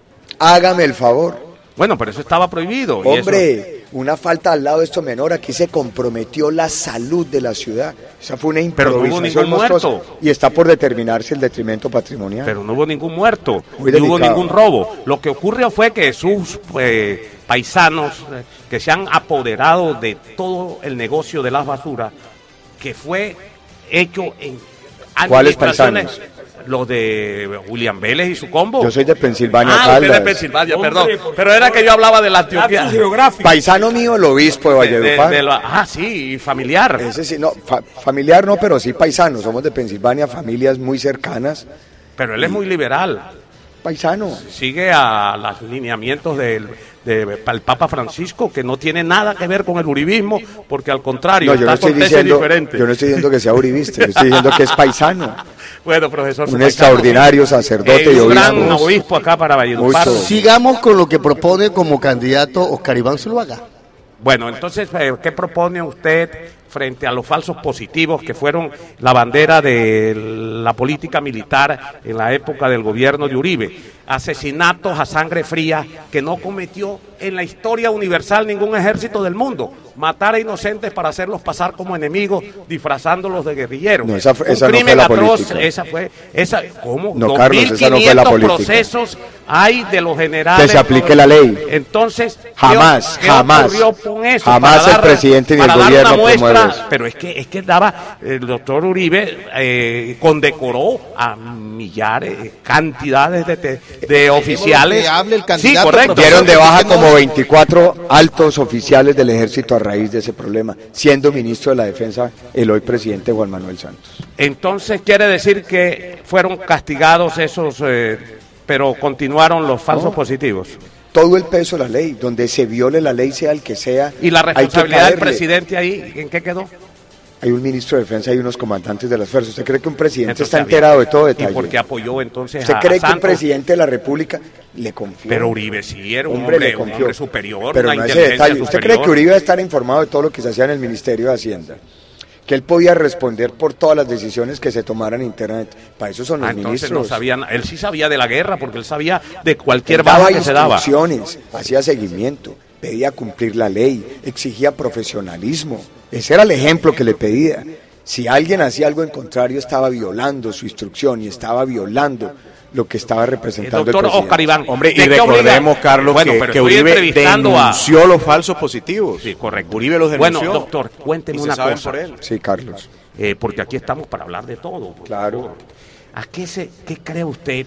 Hágame el favor. Bueno, pero eso estaba prohibido. y Hombre, eso- una falta al lado de esto menor. Aquí se comprometió la salud de la ciudad. Esa fue una Pero no hubo improvisación ningún monstruosa. muerto. Y está por determinarse el detrimento patrimonial. Pero no hubo ningún muerto, Muy no hubo delicado. ningún robo. Lo que ocurrió fue que sus eh, paisanos eh, que se han apoderado de todo el negocio de las basuras, que fue hecho en ¿Cuáles administraciones, paisanos? los de William Vélez y su combo. Yo soy de Pensilvania, Ah, usted Caldas. de Pensilvania, Hombre, perdón. por Pero era que yo hablaba de la Antioquia. Lapsus geográfico. Paisano mío, el obispo de De- de- Valledupar. de la- ah, sí, y familiar. Ese sí, no, fa- familiar no, pero sí paisano. Somos de Pensilvania, familias muy cercanas. Pero él es muy liberal. Paisano. Sigue a los lineamientos del de, el Papa Francisco, que no tiene nada que ver con el uribismo, porque al contrario, No, yo no está estoy con tesis diciendo, diferentes. yo no estoy diciendo que sea uribista, yo estoy diciendo que es paisano. Bueno, profesor. Un su extraordinario paisano, sacerdote eh, y un gran obispo. obispo acá para Valledupar. Mucho. Sigamos con lo que propone como candidato Oscar Iván Zuluaga. Bueno, entonces, eh, ¿qué propone usted frente a los falsos positivos que fueron la bandera de la política militar en la época del gobierno de Uribe? Asesinatos a sangre fría que no cometió en la historia universal ningún ejército del mundo. Matar a inocentes para hacerlos pasar como enemigos, disfrazándolos de guerrilleros. No, esa fue- Un esa no fue crimen la atroz, política. esa fue, esa, ¿cómo? No, Carlos, esa no fue la dos mil quinientos política. procesos hay de los generales. Que se aplique la ley. Entonces, ¿qué- Jamás, qué jamás. ocurrió con eso? Jamás Para el dar- presidente ni el para dar gobierno una muestra, promueve eso. pero es que es que daba el doctor Uribe eh, condecoró a millares, cantidades de, de, de oficiales. que hable el Sí, candidato, correcto. profesor. Dieron de baja ¿Por qué no? como veinticuatro altos oficiales del ejército a raíz de ese problema, siendo ministro de la Defensa el hoy presidente Juan Manuel Santos. Entonces quiere decir que fueron castigados esos, eh, pero continuaron los falsos No. positivos. Todo el peso de la ley, donde se viole la ley, sea el que sea. Y la hay que responsabilidad del caerle. presidente ahí, ¿en qué quedó? Hay un ministro de Defensa y unos comandantes de las fuerzas. ¿Usted cree que un presidente Entonces, está había- enterado de todo ¿Y detalle? por qué apoyó entonces ¿Usted a, cree a que un Santos? presidente de la República le confió? Pero Uribe sí era un Hombre, hombre, le un confió. hombre superior, Pero una no ese inteligencia detalle. ¿Usted superior. cree que Uribe va a estar informado de todo lo que se hacía en el Ministerio de Hacienda? Que él podía responder por todas las decisiones que se tomaran internamente. Para eso son los Ah, entonces ministros. no sabían, él sí sabía de la guerra porque él sabía de cualquier Él daba baja que se daba. instrucciones, hacía seguimiento, pedía cumplir la ley, exigía profesionalismo. Ese era el ejemplo que le pedía. Si alguien hacía algo en contrario, estaba violando su instrucción y estaba violando lo que estaba representando el Doctor presidente. Oscar Iván. Hombre, y ¿de qué obliga? recordemos, Carlos, Bueno, que, pero que estoy Uribe entrevistando a- denunció los falsos positivos. Sí, correcto. Uribe los denunció. Bueno, doctor, cuénteme y se una saben cosa. por él. Sí, Carlos. Eh, porque aquí estamos para hablar de todo. por Claro. favor. ¿A qué, se, qué cree usted?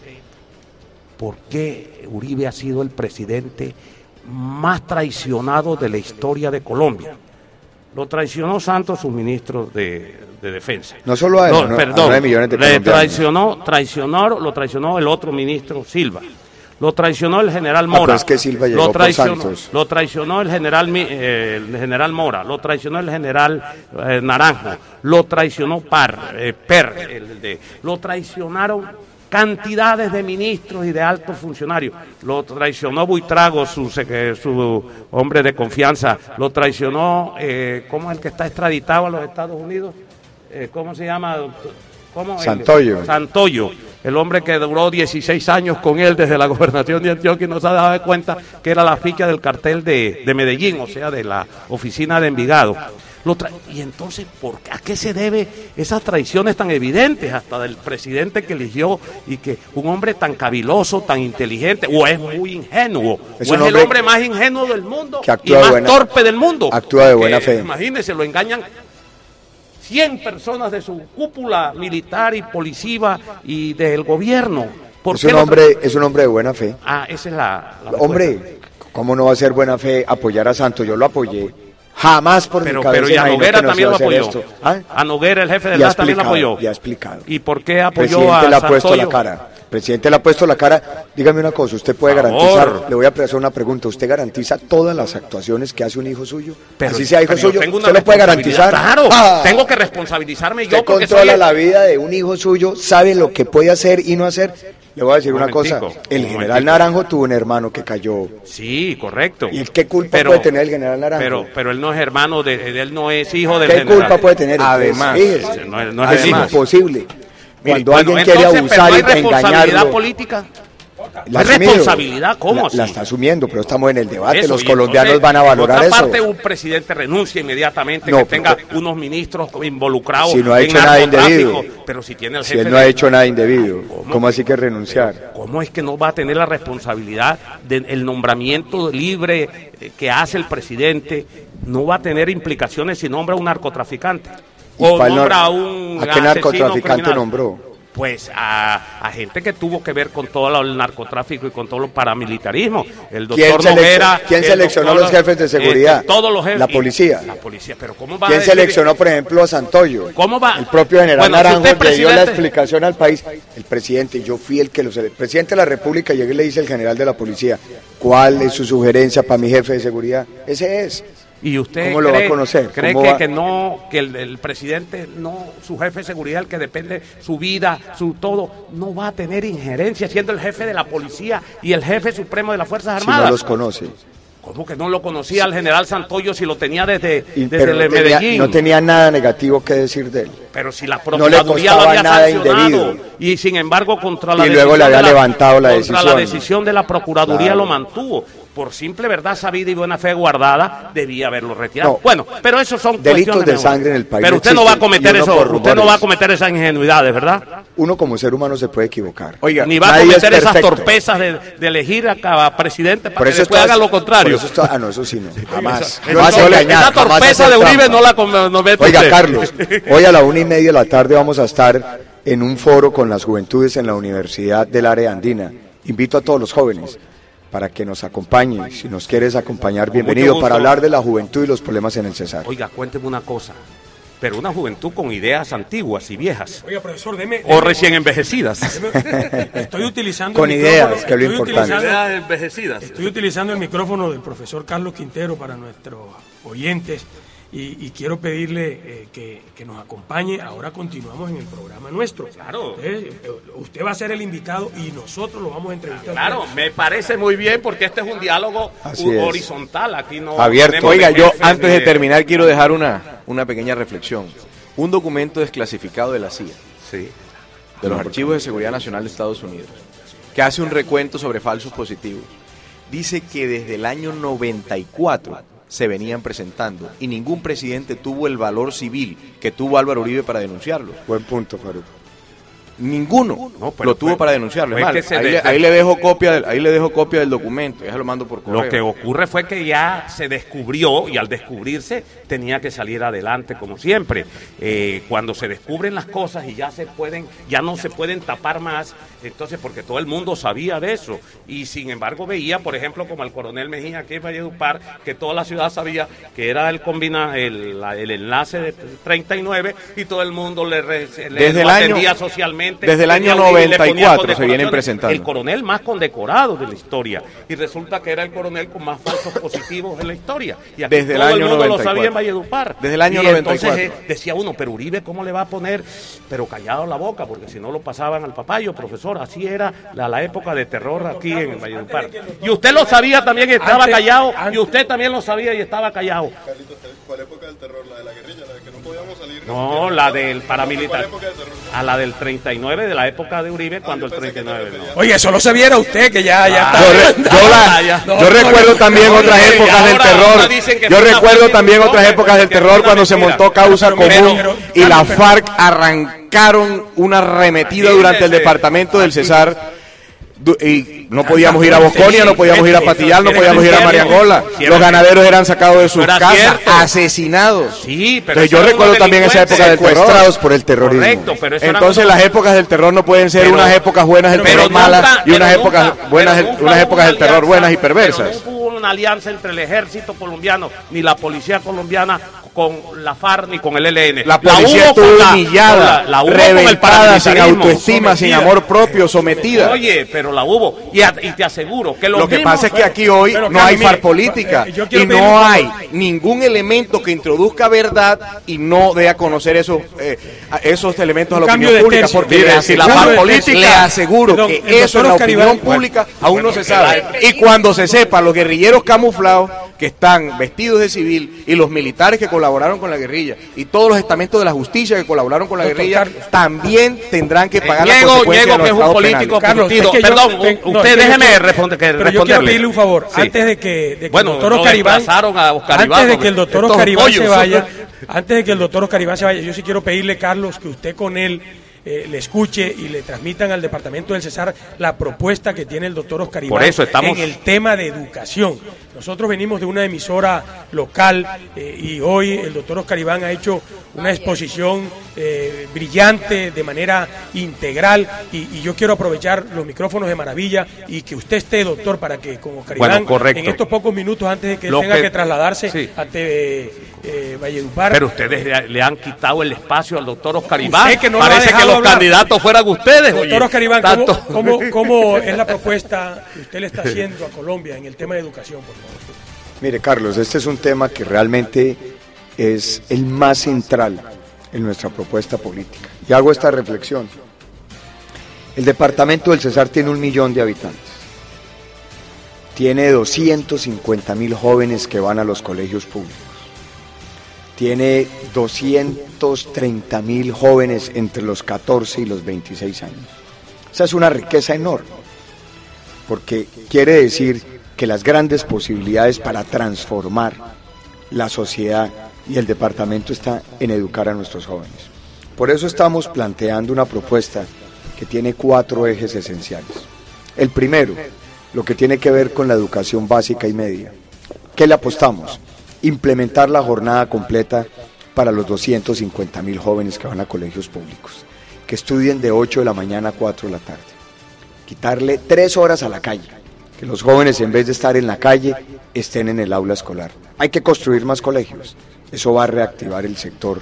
¿Por qué Uribe ha sido el presidente más traicionado de la historia de Colombia? Lo traicionó Santos, sus ministros de, de defensa. No solo a él, no, a perdón, nueve millones de le colombianos. traicionó, traicionó, lo traicionó el otro ministro Silva. Lo traicionó el general Ah, Mora. pero es que Silva llegó lo por traicionó, Santos. Lo traicionó el general, Mi- eh, el general Mora. Lo traicionó el general eh, Naranjo. Lo traicionó Par, eh, Per. el de- lo traicionaron cantidades de ministros y de altos funcionarios. Lo traicionó Buitrago, su, sec- su hombre de confianza. Lo traicionó, eh, ¿cómo es el que está extraditado a los Estados Unidos? Eh, ¿Cómo se llama? doctor? ¿Cómo? El- Santoyo. Santoyo, el hombre que duró dieciséis años con él desde la gobernación de Antioquia y no se ha dado cuenta que era la ficha del cartel de, de Medellín, o sea, de la oficina de Envigado. Lo tra- y entonces, ¿por qué, ¿a qué se debe esas traiciones tan evidentes hasta del presidente que eligió y que un hombre tan caviloso, tan inteligente, o es muy ingenuo, Es o un es el hombre hombre más ingenuo del mundo que y actúa de más buena- torpe del mundo? actúa de buena Que, fe. Imagínense, lo engañan cien personas de su cúpula militar y policiva y del gobierno. ¿Por Es qué un lo tra- hombre, es un hombre de buena fe. Ah, esa es la, la respuesta. Hombre, ¿cómo no va a ser buena fe apoyar a Santos? Yo lo apoyé. Jamás por Pero, mi cabeza pero y a imaginé Noguera que nos también iba lo a hacer apoyó. esto. ¿Ah? A Noguera, el jefe de Y ha la también lo explicado, apoyó. y ha explicado. ¿Y por qué apoyó Presidente a le ha puesto Santoyo? la cara. Presidente le ha puesto la cara. Dígame una cosa, usted puede Por garantizar, favor. le voy a hacer una pregunta, ¿usted garantiza todas las actuaciones que hace un hijo suyo? Pero- Así sea hijo pero yo suyo, tengo una ¿usted lo puede responsabilidad. garantizar? Claro, Ah, tengo que responsabilizarme usted yo porque soy controla el- la vida de un hijo suyo, sabe lo que puede hacer y no hacer. Le voy a decir Un una cosa, momentico, el un general momentico. Naranjo tuvo un hermano que cayó. Sí, correcto. ¿Y qué culpa Pero- puede tener el general Naranjo? Pero, pero él no es hermano, de, de- él no es hijo del ¿Qué general. culpa puede tener? Además, Entonces, fíjese, no es- no es es el hijo. imposible. Cuando Bueno, alguien quiere entonces, abusar pero y ¿hay responsabilidad engañarlo, política? la ha ¿Es asumido. responsabilidad? ¿Cómo La- así? La está asumiendo, pero estamos en el debate, Eso, los y colombianos entonces, van a valorar por otra eso. parte, un presidente renuncia inmediatamente, No, que tenga pero- unos ministros involucrados Si no ha en hecho nada narcotráfico, indebido. pero si tiene el Si jefe él no de- ha hecho nada indebido, ¿Cómo? ¿cómo así que renunciar? ¿Cómo es que no va a tener la responsabilidad del nombramiento libre eh, que hace el presidente? No va a tener implicaciones si nombra a un narcotraficante. ¿Y O cuál nombra no- a un ¿A qué asesino narcotraficante criminal. nombró? Pues a, a gente que tuvo que ver con todo el narcotráfico y con todo el paramilitarismo. El ¿Quién doctor seleccionó- Noguera. quién el seleccionó doctor- los jefes de seguridad? eh, todos los jefes. La policía. La policía, pero ¿cómo va a ¿Quién decir- seleccionó, por ejemplo, a Santoyo? ¿Cómo va? El propio general Bueno, si Naranjo usted es le dio la presidente- explicación al país. El presidente, yo fui el que los... El presidente de la República llegó y le dice al general de la policía, ¿cuál es su sugerencia para mi jefe de seguridad? Ese es. ¿Y usted ¿Cómo lo va a cree- conocer? cree ¿Cómo que, va? que no, que el, el presidente, no, su jefe de seguridad, el que depende su vida, su todo, no va a tener injerencia siendo el jefe de la policía y el jefe supremo de las Fuerzas Si no Armadas? los conoce. ¿Cómo que no lo conocía el general Santoyo si lo tenía desde, Y- desde pero el no tenía, Medellín? no tenía nada negativo que decir de él. Pero si la No le Procuraduría lo costaba había nada sancionado indebido. y sin embargo contra la Y luego decisión le había de la- levantado la contra la decisión. decisión de la Procuraduría Claro. lo mantuvo. Por simple verdad sabida y buena fe guardada, debía haberlo retirado. No. Bueno, pero esos son Delitos cuestiones de menores. sangre en el país Pero no usted no va a existen, cometer y uno eso, por usted no rumores. va a cometer esas ingenuidades, ¿verdad? Uno como ser humano se puede equivocar. Oiga, Ni va a nadie es cometer esas perfecto. torpezas de, de elegir a cada presidente para Por que eso después está- haga lo contrario. por eso está- ah, no, eso sí no, jamás. Esa- No hace esa- engañar, esa jamás torpeza hacer de Uribe trampa. no la com- no mete Oiga, usted. Carlos, hoy a la una y media de la tarde vamos a estar en un foro con las juventudes en la Universidad del Área Andina. Invito a todos los jóvenes para que nos acompañen. Si nos quieres acompañar, Con bienvenido, mucho para gusto. hablar de la juventud y los problemas en el Cesar. Oiga, cuénteme una cosa. Pero una juventud con ideas antiguas y viejas. Oiga, profesor, deme... O deme- recién envejecidas. Estoy utilizando Con el ideas, micrófono, que es lo estoy importante. utilizando- envejecidas. Estoy utilizando el micrófono del profesor Carlos Quintero para nuestros oyentes y, y quiero pedirle eh, que, que nos acompañe. Ahora continuamos en el programa nuestro. Claro. Eh, eh, usted va a ser el invitado y nosotros lo vamos a entrevistar. Claro, me parece muy bien porque este es un diálogo Así u- es. horizontal. Aquí no Abierto. tenemos Oiga, yo jefes antes ni de terminar quiero dejar una, una pequeña reflexión. Un documento desclasificado de la C I A, Sí. de los Archivos de Seguridad Nacional de Estados Unidos, que hace un recuento sobre falsos positivos, dice que desde el año noventa y cuatro se venían presentando y ningún presidente tuvo el valor civil que tuvo Álvaro Uribe para denunciarlos. Buen punto, Faruk. Ninguno No, pero lo tuvo fue- para denunciarlo. Es fue más, que se ahí, de- le, ahí le dejo copia del, ahí le dejo copia del documento, ya se lo mando por correo. Lo que ocurre fue que ya se descubrió y al descubrirse tenía que salir adelante como siempre. Eh, cuando se descubren las cosas y ya se pueden, ya no se pueden tapar más, entonces porque todo el mundo sabía de eso y sin embargo veía, por ejemplo, como el coronel Mejía aquí en Valledupar, que toda la ciudad sabía que era el combina, el, la- el enlace de treinta y nueve y todo el mundo le, re- le Desde lo el año- atendía socialmente. desde el año Tenía un- y le noventa y ponía cuatro se condecoraciones. vienen presentando. El coronel más condecorado de la historia y resulta que era el coronel con más falsos positivos en la historia y aquí Desde el todo el, año mundo noventa y lo sabía cuatro. en Valledupar. Desde el año y noventa y entonces cuatro. eh, decía uno, pero Uribe ¿cómo le va a poner? Pero callado la boca porque si no lo pasaban al papayo, profesor, así era la, la época de terror aquí en Valledupar. Y usted lo sabía también y estaba Antes- callado y antes- usted también lo sabía y estaba callado. ¿Cuál época del terror? ¿La de la guerrilla? ¿La de que no podíamos salir? No, la del paramilitar. ¿Cuál época del terror? A la del treinta y nueve, de la época de Uribe, cuando el treinta y nueve no. Oye, eso lo se viera usted, que ya, ya Ah, Yo, está. re- yo la- ya. yo No, recuerdo no, también no, otras no, y épocas del ahora- terror. ahora dicen que Yo fue una recuerdo mentira, también no, otras que- épocas del que terror fue una cuando se mentira. montó causa Pero, pero, común pero, y la pero- FARC arrancaron una arremetida durante el departamento del Cesar. Du- Y no podíamos ir a Bosconia, no podíamos ir a Patillal, no podíamos ir a Mariangola. Los ganaderos eran sacados de sus Era casas, cierto. asesinados. Sí, pero Entonces yo eso era recuerdo una también esa época del terror. Secuestrados por el terrorismo. Correcto, pero eso era Entonces una- las épocas del terror no pueden ser Pero- unas épocas buenas del pero terror malas nunca- y unas pero épocas nunca- buenas, pero del- nunca unas hubo épocas una del terror alianza, buenas y pero perversas. no hubo una alianza entre el ejército colombiano ni la policía colombiana con la FARC ni con el E L N. La policía estuvo humillada, la, la hubo reventada, sin autoestima, sometida. sin amor propio, sometida. Oye, pero la hubo. Y, a, y te aseguro que los Lo que mismos, pasa es que aquí hoy pero, no Carlos, hay mire, FARC política eh, yo y quiero pedir no un hay favor. ningún elemento que introduzca verdad y no dé a conocer esos eh, a esos elementos a la cambio opinión de pública, tercio. porque Mire, le si la aseguro, FARC le política- aseguro Perdón, que el eso en la doctor opinión Oscar Iván- pública aún no se bueno, sabe. que Y cuando se sepa, los guerrilleros camuflados que están vestidos de civil y los militares que colaboraron con la guerrilla y todos los estamentos de la justicia que colaboraron con la Doctor guerrilla Carlos. también tendrán que pagar las Niego, consecuencias niego de que es los un estados político penales. Carlos, curtido. es que yo- Perdón, ven- no, usted es que yo déjeme quiero- responder, que Pero yo quiero responderle. pedirle un favor, Sí. antes de que, de que Bueno, el doctor lo Oscar Iván, desplazaron a Oscar antes Iván, de que el doctor estos Oscar Iván se pollos. vaya, antes de que el doctor Oscar Iván se vaya, yo sí quiero pedirle, Carlos, que usted con él eh, le escuche y le transmitan al departamento del Cesar la propuesta que tiene el doctor Oscar Iván Por eso estamos- en el tema de educación. Nosotros venimos de una emisora local eh, y hoy el doctor Oscar Iván ha hecho una exposición eh, brillante de manera integral y, y yo quiero aprovechar los micrófonos de Maravilla y que usted esté, doctor, para que con Oscar Bueno, Iván, correcto. en estos pocos minutos antes de que él Lo tenga que- que, trasladarse sí. ante eh, eh, Valledupar. Pero ustedes le, le han quitado el espacio al doctor Oscar Usted Iván. que no lo ha Parece que dejado los hablar. candidatos fueran ustedes. Doctor oye. Oscar Iván, Tanto- ¿cómo, cómo, cómo es la propuesta que usted le está haciendo a Colombia en el tema de educación, por favor? Mire, Carlos, este es un tema que realmente es el más central en nuestra propuesta política. Y hago esta reflexión. El departamento del Cesar tiene un millón de habitantes. Tiene doscientos cincuenta mil jóvenes que van a los colegios públicos. Tiene doscientos treinta mil jóvenes entre los catorce y los veintiséis años. Esa es una riqueza enorme, porque quiere decir que las grandes posibilidades para transformar la sociedad y el departamento está en educar a nuestros jóvenes. Por eso estamos planteando una propuesta que tiene cuatro ejes esenciales. El primero, lo que tiene que ver con la educación básica y media. ¿Qué le apostamos? Implementar la jornada completa para los doscientos cincuenta mil jóvenes que van a colegios públicos, que estudien de ocho de la mañana a cuatro de la tarde. Quitarle tres horas a la calle, que los jóvenes en vez de estar en la calle estén en el aula escolar. Hay que construir más colegios, eso va a reactivar el sector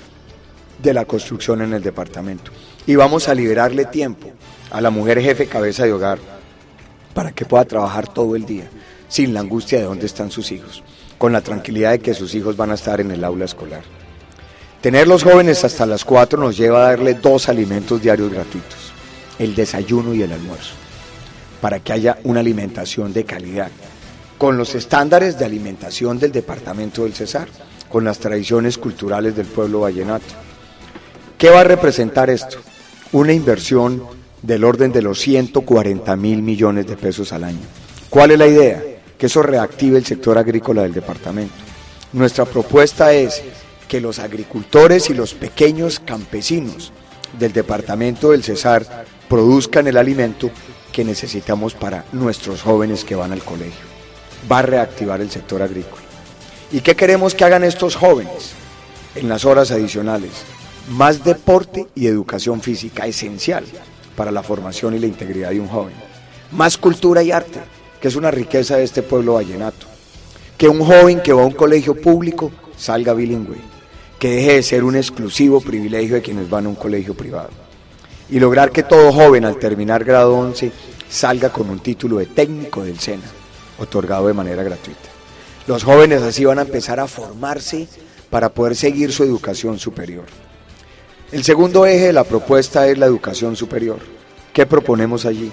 de la construcción en el departamento. Y vamos a liberarle tiempo a la mujer jefe cabeza de hogar para que pueda trabajar todo el día, sin la angustia de dónde están sus hijos, con la tranquilidad de que sus hijos van a estar en el aula escolar. Tener los jóvenes hasta las cuatro nos lleva a darle dos alimentos diarios gratuitos, el desayuno y el almuerzo, para que haya una alimentación de calidad, con los estándares de alimentación del departamento del Cesar, con las tradiciones culturales del pueblo vallenato. ¿Qué va a representar esto? Una inversión del orden de los ciento cuarenta mil millones de pesos al año. ¿Cuál es la idea? Que eso reactive el sector agrícola del departamento. Nuestra propuesta es que los agricultores y los pequeños campesinos del departamento del Cesar produzcan el alimento que necesitamos para nuestros jóvenes que van al colegio. Va a reactivar el sector agrícola. ¿Y qué queremos que hagan estos jóvenes en las horas adicionales? Más deporte y educación física, esencial para la formación y la integridad de un joven. Más cultura y arte, que es una riqueza de este pueblo vallenato. Que un joven que va a un colegio público salga bilingüe, que deje de ser un exclusivo privilegio de quienes van a un colegio privado. Y lograr que todo joven al terminar grado once salga con un título de técnico del SENA, otorgado de manera gratuita. Los jóvenes así van a empezar a formarse para poder seguir su educación superior. El segundo eje de la propuesta es la educación superior. ¿Qué proponemos allí?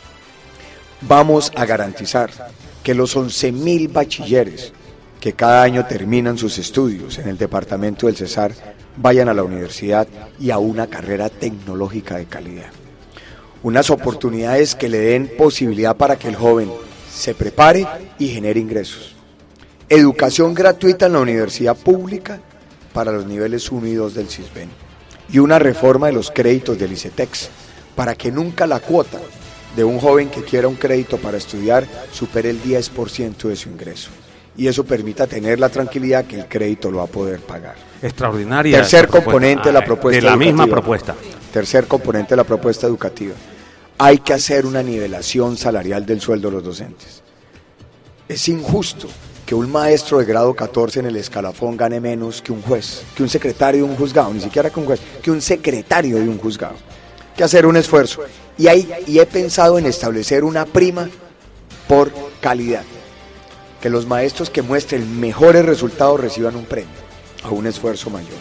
Vamos a garantizar que los once mil bachilleres que cada año terminan sus estudios en el departamento del Cesar vayan a la universidad y a una carrera tecnológica de calidad. Unas oportunidades que le den posibilidad para que el joven se prepare y genere ingresos. Educación gratuita en la universidad pública para los niveles uno y dos del CISBEN. Y una reforma de los créditos del ICETEX para que nunca la cuota de un joven que quiera un crédito para estudiar supere el diez por ciento de su ingreso. Y eso permita tener la tranquilidad que el crédito lo va a poder pagar. Extraordinaria. Tercer componente de la propuesta De la educativa. misma propuesta. Tercer componente de la propuesta educativa. Hay que hacer una nivelación salarial del sueldo de los docentes. Es injusto que un maestro de grado catorce en el escalafón gane menos que un juez, que un secretario de un juzgado, ni siquiera que un juez, que un secretario de un juzgado. Hay que hacer un esfuerzo. Y, hay, y he pensado en establecer una prima por calidad. Que los maestros que muestren mejores resultados reciban un premio o un esfuerzo mayor.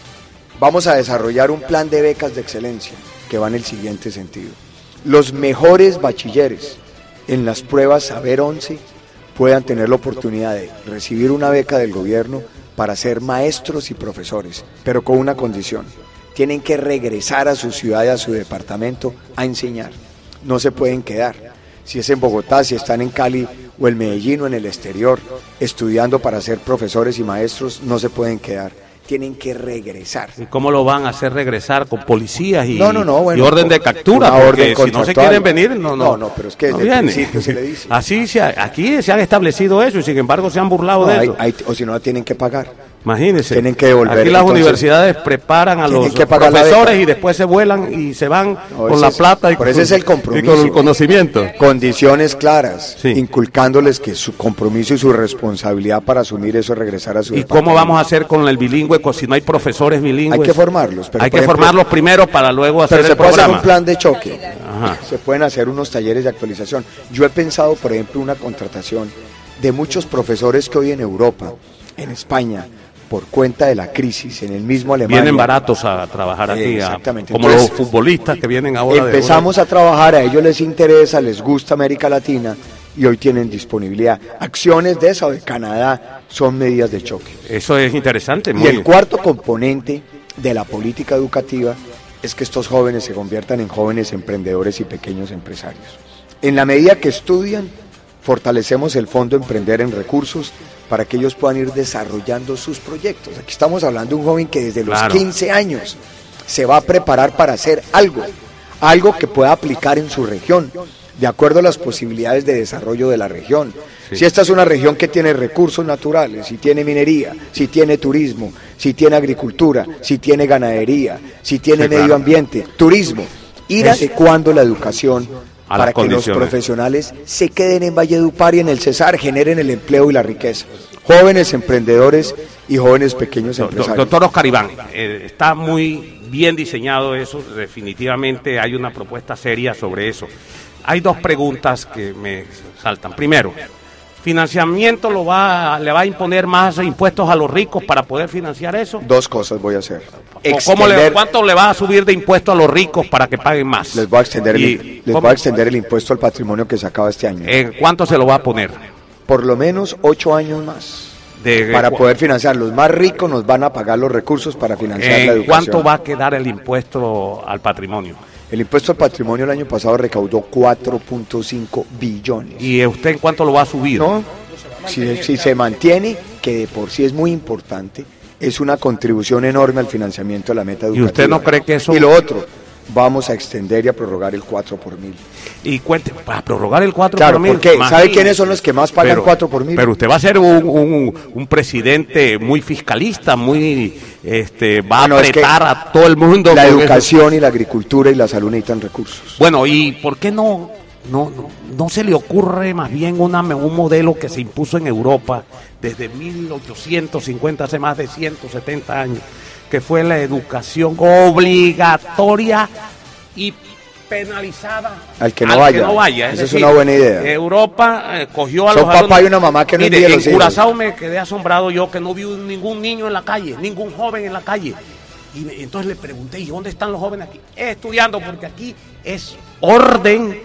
Vamos a desarrollar un plan de becas de excelencia que va en el siguiente sentido. Los mejores bachilleres en las pruebas Saber once puedan tener la oportunidad de recibir una beca del gobierno para ser maestros y profesores, pero con una condición. Tienen que regresar a su ciudad y a su departamento a enseñar. No se pueden quedar. Si es en Bogotá, si están en Cali o en Medellín o en el exterior, estudiando para ser profesores y maestros, no se pueden quedar. Tienen que regresar. ¿Y cómo lo van a hacer regresar? ¿Con policías y, no, no, no, bueno, y orden de captura? Orden porque si no se quieren venir, no, no. No, no, pero es que desde no el principio se le dice. Así se ha, aquí se han establecido eso y sin embargo se han burlado no, de hay, eso. Hay, o si no, tienen que pagar. Imagínense. Tienen que devolver. Aquí las entonces, universidades preparan a los profesores y después se vuelan y se van no, con la es, plata y por con, ese es el compromiso, y con el conocimiento. Condiciones claras, sí. Inculcándoles que su compromiso y su responsabilidad para asumir eso es regresar a su ¿Y cómo vamos a hacer con el bilingüe si no hay profesores bilingües? Hay que formarlos. Pero hay que ejemplo, formarlos primero para luego hacer pero el programa. Se puede hacer un plan de choque. Ajá. Se pueden hacer unos talleres de actualización. Yo he pensado, por ejemplo, una contratación de muchos profesores que hoy en Europa, en España, por cuenta de la crisis, en el mismo Alemania. Vienen baratos a trabajar aquí, exactamente. A, como Entonces, los futbolistas que vienen ahora. Empezamos de a trabajar, a ellos les interesa, les gusta América Latina y hoy tienen disponibilidad. Acciones de esa o de Canadá son medidas de choque. Eso es interesante. Muy y el bien. Cuarto componente de la política educativa es que estos jóvenes se conviertan en jóvenes emprendedores y pequeños empresarios. En la medida que estudian, fortalecemos el Fondo Emprender en Recursos para que ellos puedan ir desarrollando sus proyectos. Aquí estamos hablando de un joven que desde los claro. quince años se va a preparar para hacer algo, algo que pueda aplicar en su región, de acuerdo a las posibilidades de desarrollo de la región. Sí. Si esta es una región que tiene recursos naturales, si tiene minería, si tiene turismo, si tiene agricultura, si tiene ganadería, si tiene sí, medio claro. ambiente, turismo, ir es... adecuando la educación a para que los profesionales se queden en Valledupar y en el Cesar, generen el empleo y la riqueza. Jóvenes emprendedores y jóvenes pequeños empresarios. Doctor Oscar Iván, eh, está muy bien diseñado eso, definitivamente hay una propuesta seria sobre eso. Hay dos preguntas que me saltan. Primero, ¿financiamiento lo va, le va a imponer más impuestos a los ricos para poder financiar eso? Dos cosas voy a hacer. ¿Cómo le, ¿Cuánto le va a subir de impuesto a los ricos para que paguen más? Les voy a extender, y, el, les voy a extender el impuesto al patrimonio que se acaba este año. ¿En cuánto se lo va a poner? Por lo menos ocho años más. De, para poder financiar. Los más ricos nos van a pagar los recursos para financiar la educación. ¿Cuánto va a quedar el impuesto al patrimonio? El impuesto al patrimonio el año pasado recaudó cuatro punto cinco billones. ¿Y usted en cuánto lo va a subir? No, si, si se mantiene, que de por sí es muy importante, es una contribución enorme al financiamiento de la meta educativa. ¿Y usted no cree que eso...? Y lo otro, vamos a extender y a prorrogar el cuatro por mil. Y cuente, para prorrogar el cuatro claro, por mil. Porque ¿sabe quiénes son los que más pagan pero, cuatro por mil? Pero usted va a ser un, un, un presidente muy fiscalista, muy este va bueno, a apretar es a todo el mundo. La educación eso. Y la agricultura y la salud necesitan recursos. Bueno, ¿y por qué no, no, no, no se le ocurre más bien una, un modelo que se impuso en Europa desde mil ochocientos cincuenta, hace más de ciento setenta años, que fue la educación obligatoria y penalizada al que no al vaya? Que no vaya. Esa es, es decir, una buena idea. Europa eh, cogió a Son los papá alumnos. Y una mamá que no Mire, en los en Curazao me quedé asombrado yo que no vi ningún niño en la calle, ningún joven en la calle. Y me, entonces le pregunté, ¿y dónde están los jóvenes aquí? Estudiando, porque aquí es orden,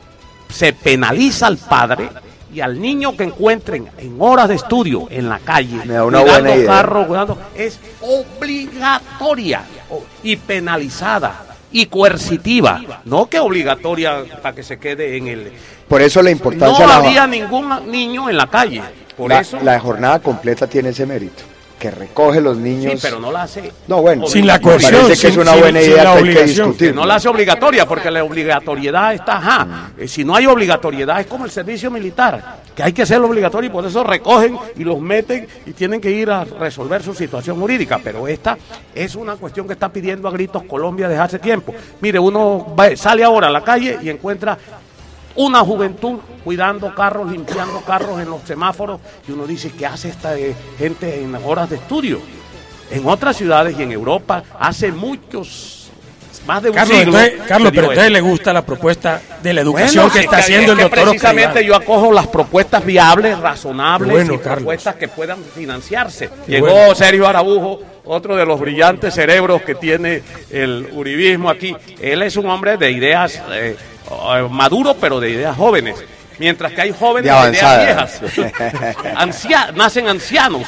se penaliza al padre y al niño que encuentren en horas de estudio en la calle, me da una cuidando buena idea. carro, cuidando, es obligatoria y penalizada y coercitiva, no que obligatoria para que se quede en el... Por eso la importancia... No la... había ningún niño en la calle, por la, eso... La jornada completa tiene ese mérito, que recoge los niños... Sí, pero no la hace... No, bueno, sin la coerción, parece que sin, es una sin, buena sin idea la que hay que discutir. Que no la hace obligatoria, porque la obligatoriedad está... Ajá, mm. Si no hay obligatoriedad es como el servicio militar, que hay que hacerlo obligatorio y por eso recogen y los meten y tienen que ir a resolver su situación jurídica, pero esta es una cuestión que está pidiendo a gritos Colombia desde hace tiempo. Mire, uno va, sale ahora a la calle y encuentra una juventud cuidando carros, limpiando carros en los semáforos, y uno dice, ¿qué hace esta eh, gente en horas de estudio? En otras ciudades y en Europa hace muchos, más de un Carlos, siglo. entonces, Carlos, pero a usted le gusta la propuesta de la educación Bueno, que está es haciendo es el que doctor precisamente Oscar Iván. yo acojo las propuestas viables, razonables, Bueno, y Carlos. propuestas que puedan financiarse. Qué Llegó bueno. Sergio Araújo, otro de los brillantes cerebros que tiene el uribismo aquí. Él es un hombre de ideas eh, eh, maduro, pero de ideas jóvenes. Mientras que hay jóvenes De de ideas avanzadas. viejas. Ancia- nacen ancianos.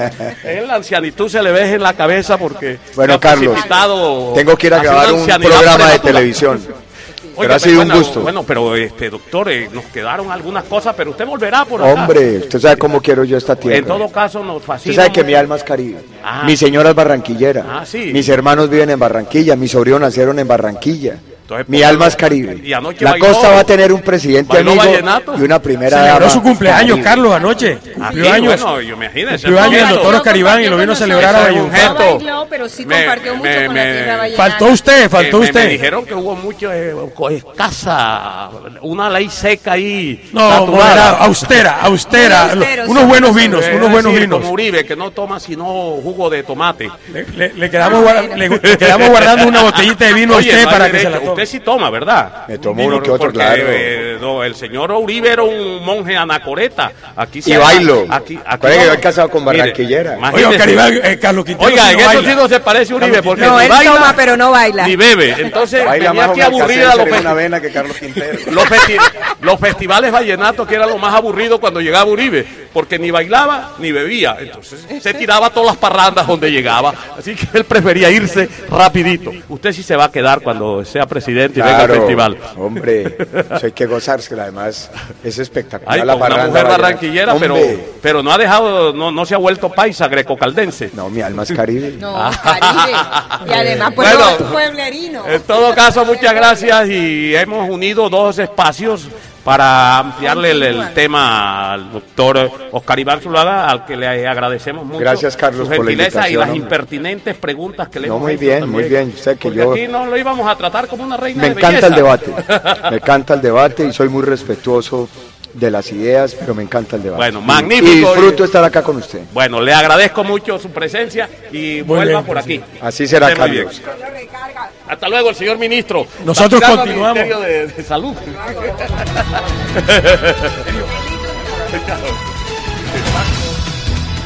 Él la ancianitud se le ve en la cabeza porque Bueno, se ha Carlos, precipitado tengo que ir a hacia grabar una un ancianidad programa de prematura. televisión. Oiga, Pero ha sido bueno, un gusto. Bueno, pero este doctor, eh, nos quedaron algunas cosas, pero usted volverá por acá. Hombre, usted sabe cómo quiero yo esta tierra. En todo caso, nos fascina. Usted sabe que mucho. mi alma es Caribe. Ah. Mi señora es barranquillera. Ah, sí. Mis hermanos viven en Barranquilla. Mis sobrinos nacieron en Barranquilla. Entonces, Mi póngalo. alma es Caribe. Y anoche La bailó- costa va a tener un presidente bailó amigo vallenato. y una primera Celebró dama su cumpleaños, Caribe. Carlos, anoche. Ah, Cumplió sí, años. bueno, yo imagínese. Cumplió años el Eso- doctor Oscar Iván y lo vino a celebrar a eso es un Valledupar. gesto. bailó, pero sí Me- compartió mucho me- con me- la tierra vallenata. Faltó usted, faltó Eh, me- usted. Me dijeron que hubo mucho eh, co- escasa, una ley seca ahí. No, saturada. moderado, austera, austera. Muy austero, Unos sí. buenos vinos, Eh, unos es buenos decir, vinos. Como Uribe, que no toma sino jugo de tomate. Le, le- le quedamos, guarda- le, le quedamos guardando una botellita de vino a Oye, usted no hay para que se derecho. la tome. Usted sí toma, ¿verdad? Me tomo uno que otro, Porque, claro. eh, no, el señor Uribe era un monje anacoreta. Aquí se Y ama- bailo. Aquí, aquí Acuérdate que no. yo he casado con Mire, barranquillera. Oiga, imagínese. Oscar Iván, eh, Carlos Quintero Oiga, sí en no eso baila. sí no se parece a Uribe, porque No, ni él baila, toma, pero no baila. ni bebe. Entonces, Baila venía más aquí un aburrida los, alcacelser en una festi- vena que Carlos Quintero. los, festi- los festivales vallenatos, que era lo más aburrido cuando llegaba Uribe, porque ni bailaba ni bebía. Entonces, se tiraba todas las parrandas donde llegaba. Así que él prefería irse rapidito. Usted sí se va a quedar cuando sea presidente y venga al Claro, festival. hombre, eso hay que gozársela, además es espectacular Ay, la con una parranda mujer vallenata. barranquillera, pero, Hombre, pero no ha dejado, no, no se ha vuelto paisa greco-caldense. no, mi alma es Caribe. No, Caribe. Y además, pues, Bueno, no, pueblerino. En todo caso, muchas gracias, y hemos unido dos espacios para ampliarle el, el tema al doctor Oscar Iván Zuluaga, al que le agradecemos mucho. Gracias, Carlos, su por la gentileza y invitación, las hombre. impertinentes preguntas que le No, hemos muy hecho bien, también. muy bien. Usted que Porque yo- aquí no lo íbamos a tratar como una reina Me de encanta el belleza. debate, me encanta el debate y soy muy respetuoso de las ideas, pero me encanta el debate. Bueno, Y- magnífico. Y disfruto estar acá con usted. Bueno, le agradezco mucho su presencia y vuelva bien, por sí. aquí. Así será, Esté muy bien. Carlos. Hasta luego, el señor ministro. Nosotros Está tirando al continuamos. Ministerio de, de Salud.